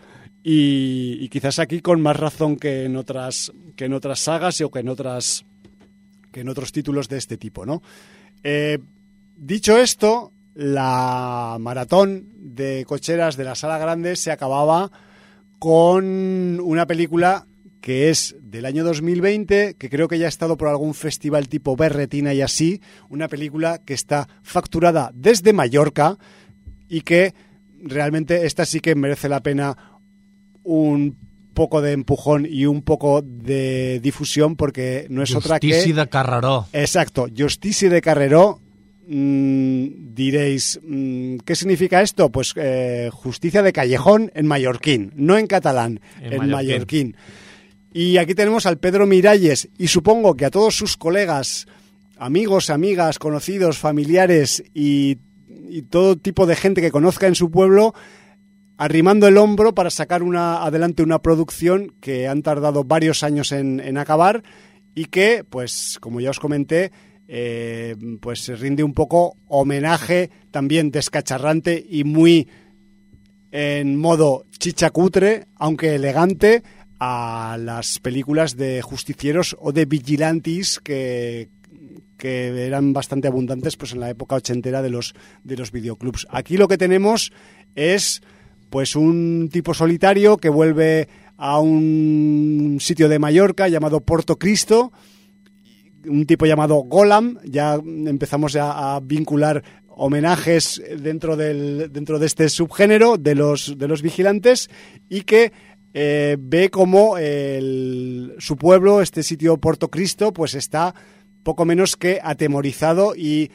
y, y quizás aquí con más razón que en otras que en otras sagas o que en otras que en otros títulos de este tipo, ¿no? Eh, dicho esto, la maratón de cocheras de la Sala Grande se acababa con una película que es del año dos mil veinte, que creo que ya ha estado por algún festival tipo Berretina y así, una película que está facturada desde Mallorca y que realmente esta sí que merece la pena un poco de empujón y un poco de difusión, porque no es Justici otra que... Justici de Carreró. Exacto, Justici de Carreró. Mm, diréis, mm, ¿qué significa esto? Pues eh, justicia de callejón en mallorquín, no en catalán, en, en mallorquín. mallorquín. Y aquí tenemos al Pedro Miralles y supongo que a todos sus colegas, amigos, amigas, conocidos, familiares y, y todo tipo de gente que conozca en su pueblo, arrimando el hombro para sacar una, adelante una producción que han tardado varios años en, en acabar y que, pues, como ya os comenté, Eh, pues se rinde un poco homenaje también descacharrante y muy en modo chichacutre, aunque elegante, a las películas de justicieros o de vigilantes que, que eran bastante abundantes pues en la época ochentera de los, de los videoclubs. Aquí lo que tenemos es pues un tipo solitario que vuelve a un sitio de Mallorca llamado Porto Cristo, un tipo llamado Golam. Ya empezamos a, a vincular homenajes dentro del dentro de este subgénero de los de los vigilantes y que eh, ve como el, su pueblo, este sitio Porto Cristo, pues está poco menos que atemorizado y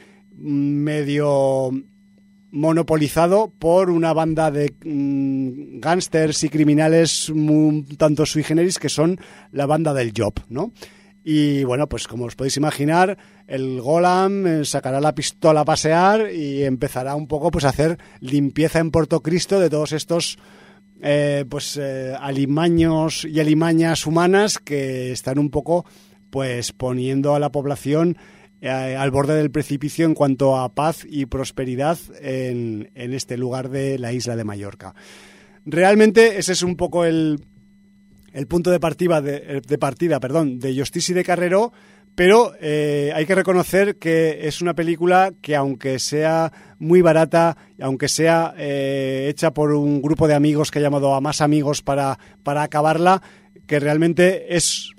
medio monopolizado por una banda de mmm, gángsters y criminales un tanto sui generis que son la banda del Job, ¿no? Y bueno, pues como os podéis imaginar, el Golam sacará la pistola a pasear y empezará un poco pues a hacer limpieza en Porto Cristo de todos estos eh, pues eh, alimaños y alimañas humanas que están un poco pues poniendo a la población eh, al borde del precipicio en cuanto a paz y prosperidad en, en este lugar de la isla de Mallorca. Realmente ese es un poco el el punto de partida de, de partida, perdón, de Justici de Carreró, pero eh, hay que reconocer que es una película que, aunque sea muy barata, aunque sea eh, hecha por un grupo de amigos que ha llamado a más amigos para, para acabarla, que realmente es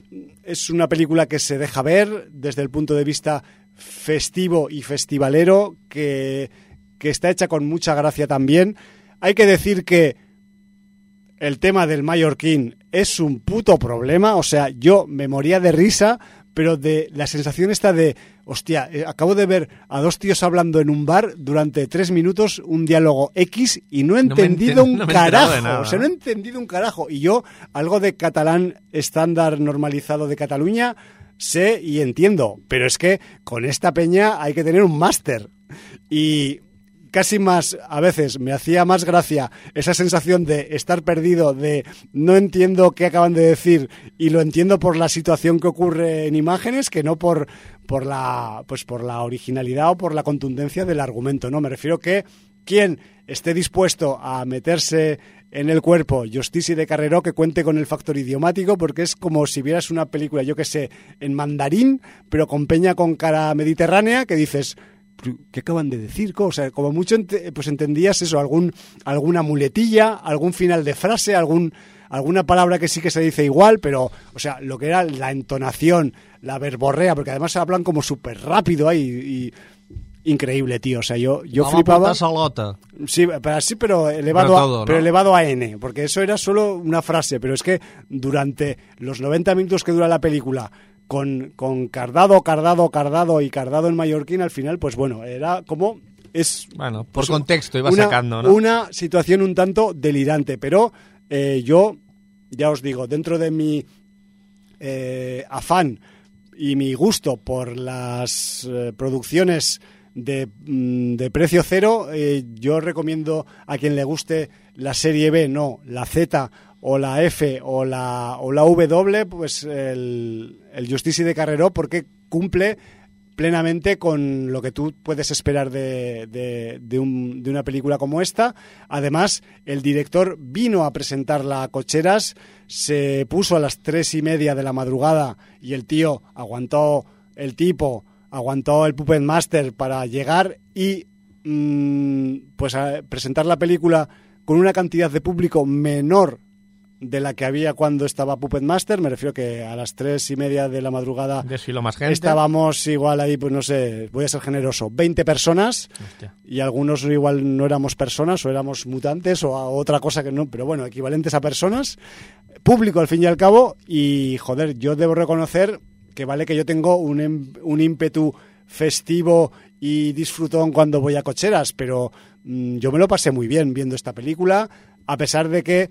es una película que se deja ver desde el punto de vista festivo y festivalero, que, que está hecha con mucha gracia también. Hay que decir que el tema del mallorquín es un puto problema, o sea, yo me moría de risa, pero de la sensación esta de, hostia, eh, acabo de ver a dos tíos hablando en un bar durante tres minutos un diálogo X y no he entendido no me enten- un no me he carajo, de nada. o sea, no he entendido un carajo. Y yo, algo de catalán estándar normalizado de Cataluña, sé y entiendo, pero es que con esta peña hay que tener un máster. Y casi más, a veces me hacía más gracia esa sensación de estar perdido, de no entiendo qué acaban de decir y lo entiendo por la situación que ocurre en imágenes, que no por, por la, pues por la originalidad o por la contundencia del argumento, ¿no? Me refiero que quien esté dispuesto a meterse en el cuerpo Justici de Carreró, que cuente con el factor idiomático, porque es como si vieras una película, yo que sé, en mandarín, pero con peña con cara mediterránea, que dices, ¿qué acaban de decir? O sea, como mucho ent- pues entendías eso, algún alguna muletilla, algún final de frase, algún alguna palabra que sí que se dice igual, pero, o sea, lo que era la entonación, la verborrea, porque además hablan como súper rápido ahí y increíble, tío. O sea, yo, yo Vamos flipaba. a salota. Sí, pero sí, pero elevado, Pero a, todo, ¿no? pero elevado a N, porque eso era solo una frase, pero es que durante los noventa minutos que dura la película, con, con cardado, cardado, cardado y cardado en mallorquín, al final, pues bueno, era como... es Bueno, por pues, contexto iba una, sacando, ¿no? Una situación un tanto delirante, pero eh, yo, ya os digo, dentro de mi eh, afán y mi gusto por las eh, producciones de, de precio cero, eh, yo recomiendo a quien le guste la serie B, no, la Z o la F o la, o la W, pues el, el Justici de Carreró, porque cumple plenamente con lo que tú puedes esperar de, de, de, un, de una película como esta. Además, el director vino a presentarla a Cocheras, se puso a las tres y media de la madrugada y el tío aguantó, el tipo aguantó el Puppet Master para llegar y mmm, pues a presentar la película con una cantidad de público menor de la que había cuando estaba Puppet Master. Me refiero que a las tres y media de la madrugada Desfiló más gente. estábamos igual ahí, pues no sé, voy a ser generoso, veinte personas. Hostia. Y algunos igual no éramos personas o éramos mutantes o a otra cosa que no, pero bueno, equivalentes a personas. Público al fin y al cabo. Y joder, yo debo reconocer que vale que yo tengo un, un ímpetu festivo y disfrutón cuando voy a Cocheras, pero mmm, yo me lo pasé muy bien viendo esta película, a pesar de que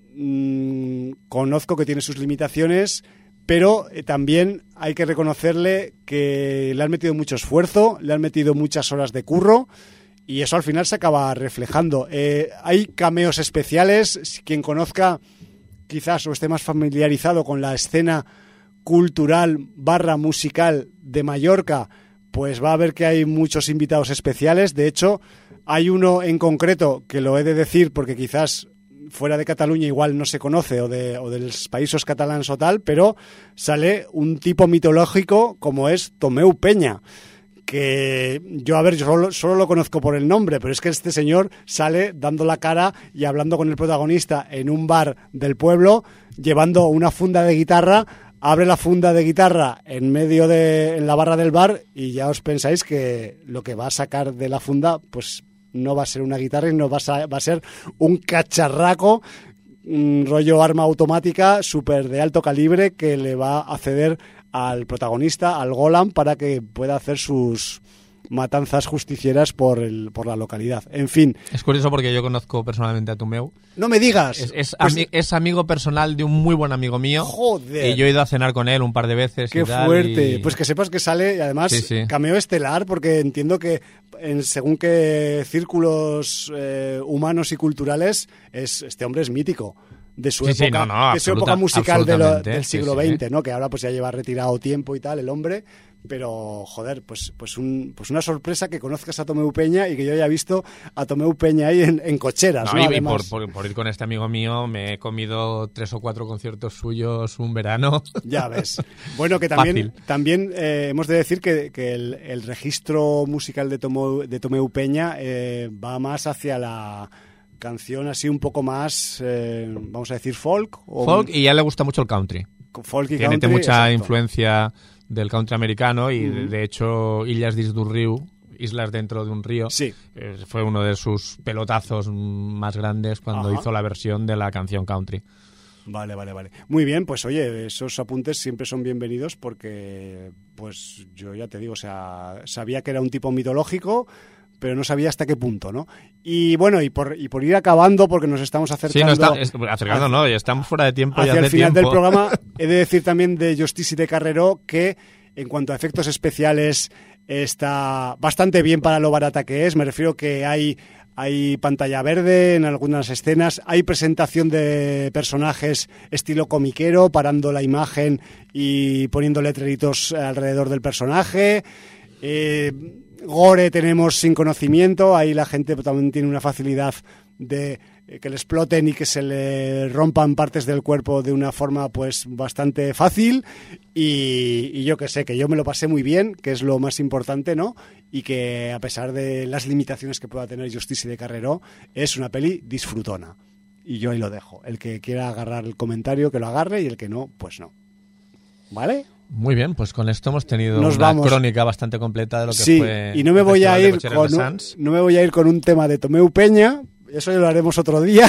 mmm, conozco que tiene sus limitaciones, pero eh, también hay que reconocerle que le han metido mucho esfuerzo, le han metido muchas horas de curro y eso al final se acaba reflejando. Eh, hay cameos especiales, quien conozca quizás o esté más familiarizado con la escena cultural barra musical de Mallorca, pues va a ver que hay muchos invitados especiales. De hecho, hay uno en concreto que lo he de decir porque quizás fuera de Cataluña igual no se conoce o de, o de los países catalans o tal, pero sale un tipo mitológico como es Tomeu Peña, que yo, a ver, yo solo, solo lo conozco por el nombre, pero es que este señor sale dando la cara y hablando con el protagonista en un bar del pueblo, llevando una funda de guitarra. Abre la funda de guitarra en medio de en la barra del bar y ya os pensáis que lo que va a sacar de la funda pues no va a ser una guitarra y no va a, va a ser un cacharraco, un rollo arma automática súper de alto calibre que le va a ceder al protagonista, al Golan, para que pueda hacer sus matanzas justicieras por el por la localidad. En fin. Es curioso porque yo conozco personalmente a Tomeu. No me digas. Es, es, pues, ami- es amigo personal de un muy buen amigo mío. Joder. Y yo he ido a cenar con él un par de veces. Qué y tal, fuerte. y... Pues que sepas que sale, y además, Sí, sí. cameo estelar, porque entiendo que en según qué círculos eh, humanos y culturales, es este hombre es mítico. De su Sí, sí, época, no, no, de su absoluta- época musical de lo- absolutamente, del sí, siglo sí. veinte, ¿no? Que ahora pues ya lleva retirado tiempo y tal, el hombre. Pero, joder, pues pues un pues una sorpresa que conozcas a Tomeu Peña y que yo haya visto a Tomeu Peña ahí en, en Cocheras, No, ¿no? y Además, por, por, por ir con este amigo mío me he comido tres o cuatro conciertos suyos un verano. ya ves. Bueno, que también, Fácil. también eh, hemos de decir que, que el, el registro musical de Tomeu, de Tomeu Peña eh, va más hacia la canción así un poco más, eh, vamos a decir, folk. O Folk, y ya le gusta mucho el country. folk y tiene country, mucha exacto. influencia del country americano y Mm. de, de hecho Illas dins d'un riu, Islas dentro de un río, Sí. eh, fue uno de sus pelotazos más grandes cuando Ajá. hizo la versión de la canción country. Vale, vale, vale. Muy bien, pues oye, esos apuntes siempre son bienvenidos porque, pues yo ya te digo, o sea, sabía que era un tipo mitológico, pero no sabía hasta qué punto, ¿no? Y bueno, y por, y por ir acabando, porque nos estamos acercando... Sí, no está, es, acercando, no, ya estamos fuera de tiempo hacia ya el hace final tiempo. del programa, he de decir también de Justice de Carreró que en cuanto a efectos especiales está bastante bien para lo barata que es. Me refiero que hay, hay pantalla verde en algunas escenas, hay presentación de personajes estilo comiquero, parando la imagen y poniendo letreritos alrededor del personaje. Eh, gore tenemos sin conocimiento, ahí la gente también tiene una facilidad de que le exploten y que se le rompan partes del cuerpo de una forma pues bastante fácil y, y yo que sé, que yo me lo pasé muy bien, que es lo más importante, ¿no? Y que a pesar de las limitaciones que pueda tener Justice de Carreró, es una peli disfrutona. Y yo ahí lo dejo. El que quiera agarrar el comentario, que lo agarre, y el que no, pues no. ¿Vale? Muy bien, pues con esto hemos tenido Nos una vamos. crónica bastante completa de lo que Sí, fue y no me el voy a Festival de ir Cocheras con de un, Sants. no me voy a ir con un tema de Tomeu Peña, eso ya lo haremos otro día,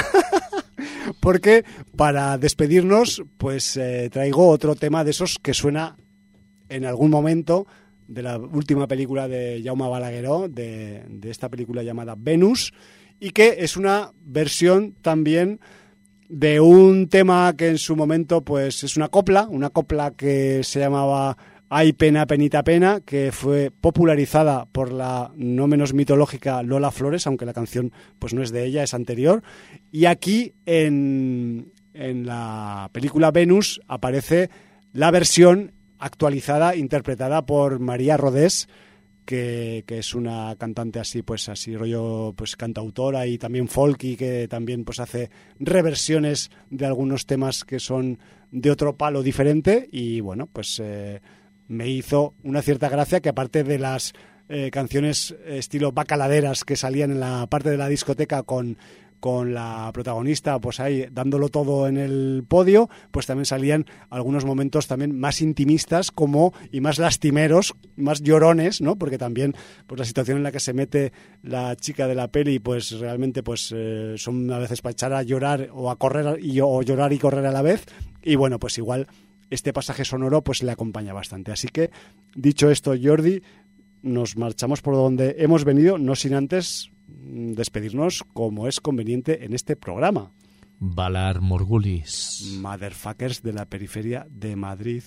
porque para despedirnos, pues eh, traigo otro tema de esos que suena en algún momento de la última película de Jaume Balagueró, de, de esta película llamada Venus, y que es una versión también de un tema que en su momento pues es una copla, una copla que se llamaba Ay pena, penita, pena, que fue popularizada por la no menos mitológica Lola Flores, aunque la canción pues no es de ella, es anterior. Y aquí en, en la película Venus aparece la versión actualizada, interpretada por María Rodés, que, que es una cantante así, pues así rollo pues cantautora y también folk, y que también pues hace reversiones de algunos temas que son de otro palo diferente. Y bueno, pues eh, me hizo una cierta gracia que, aparte de las eh, canciones estilo bacaladeras que salían en la parte de la discoteca con con la protagonista pues ahí dándolo todo en el podio, pues también salían algunos momentos también más intimistas como y más lastimeros, más llorones, ¿no? Porque también pues la situación en la que se mete la chica de la peli pues realmente pues eh, son a veces para echar a llorar o a correr y, o llorar y correr a la vez. Y bueno, pues igual este pasaje sonoro pues le acompaña bastante. Así que, dicho esto, Jordi, nos marchamos por donde hemos venido, no sin antes despedirnos como es conveniente en este programa. Valar Morgulis. Motherfuckers de la periferia de Madrid.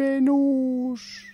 Venus.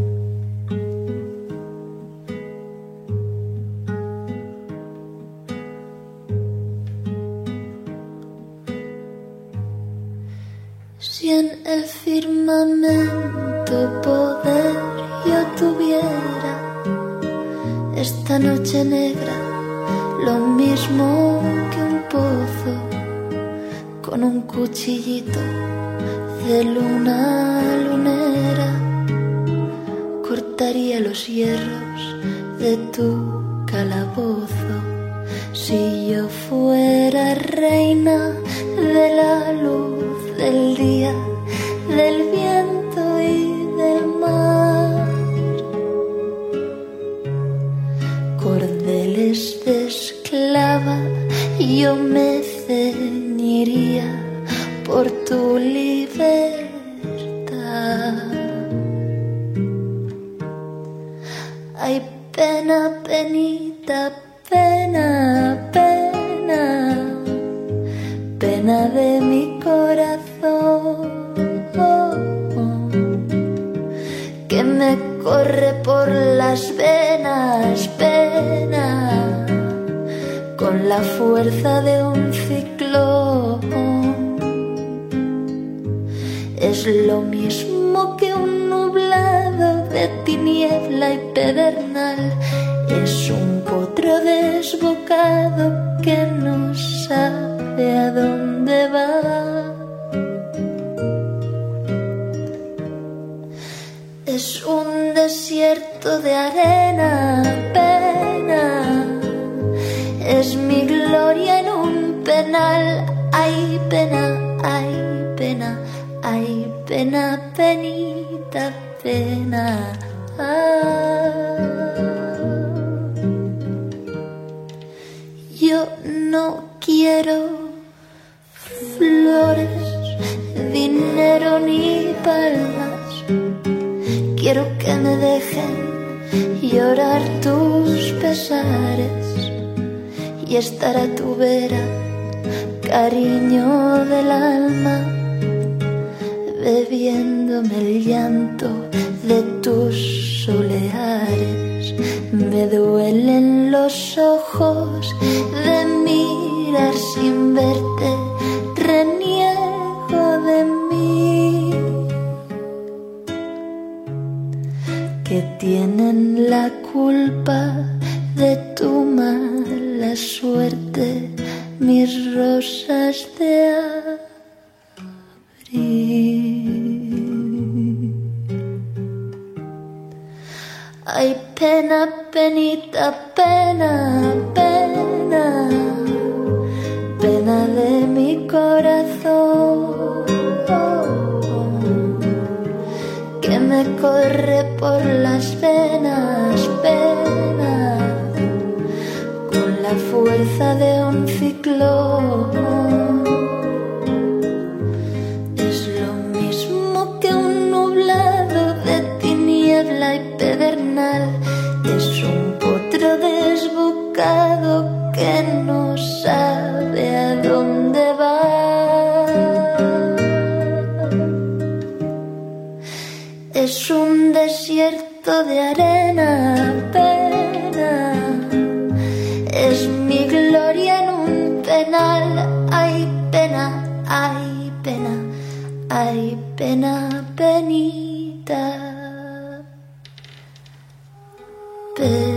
Si en el firmamento poder yo tuviera, esta noche negra, lo mismo que un pozo, con un cuchillito de luna lunera, cortaría los hierros de tu calabozo. Si yo fuera reina de la luz del día, del viento y del mar, cordeles de esclava yo me ceñiría por tu libertad. Ay, pena, penita, pena, pena, pena de mi corazón, que me corre por las venas, pena, con la fuerza de un ciclón. Es lo mismo que un nublado de tiniebla y pedernal, es un potro desbocado que no sabe a dónde va. Es un desierto de arena, pena, es mi gloria en un penal. Ay, pena, ay, pena, ay, pena. pena, penita, pena. Ah. Yo no quiero flores, dinero ni palmas. Quiero que me dejen llorar tus pesares y estar a tu vera, cariño del alma, bebiéndome el llanto de tus soleares. Me duelen los ojos de mirar sin verte, reniego de mí, que tienen la culpa de tu mala suerte, mis rosas de abril. Ay, pena, penita, pena, pena, pena de mi corazón, que me corre por las venas, pena, con la fuerza de un ciclón. Es lo mismo que un nublado de tiniebla y pedernal, es un potro desbocado que no sabe a dónde va. Es un desierto de arena, pena, es mi gloria en un penal. Ay, pena, ay, pena, ay, pena, penita, pena.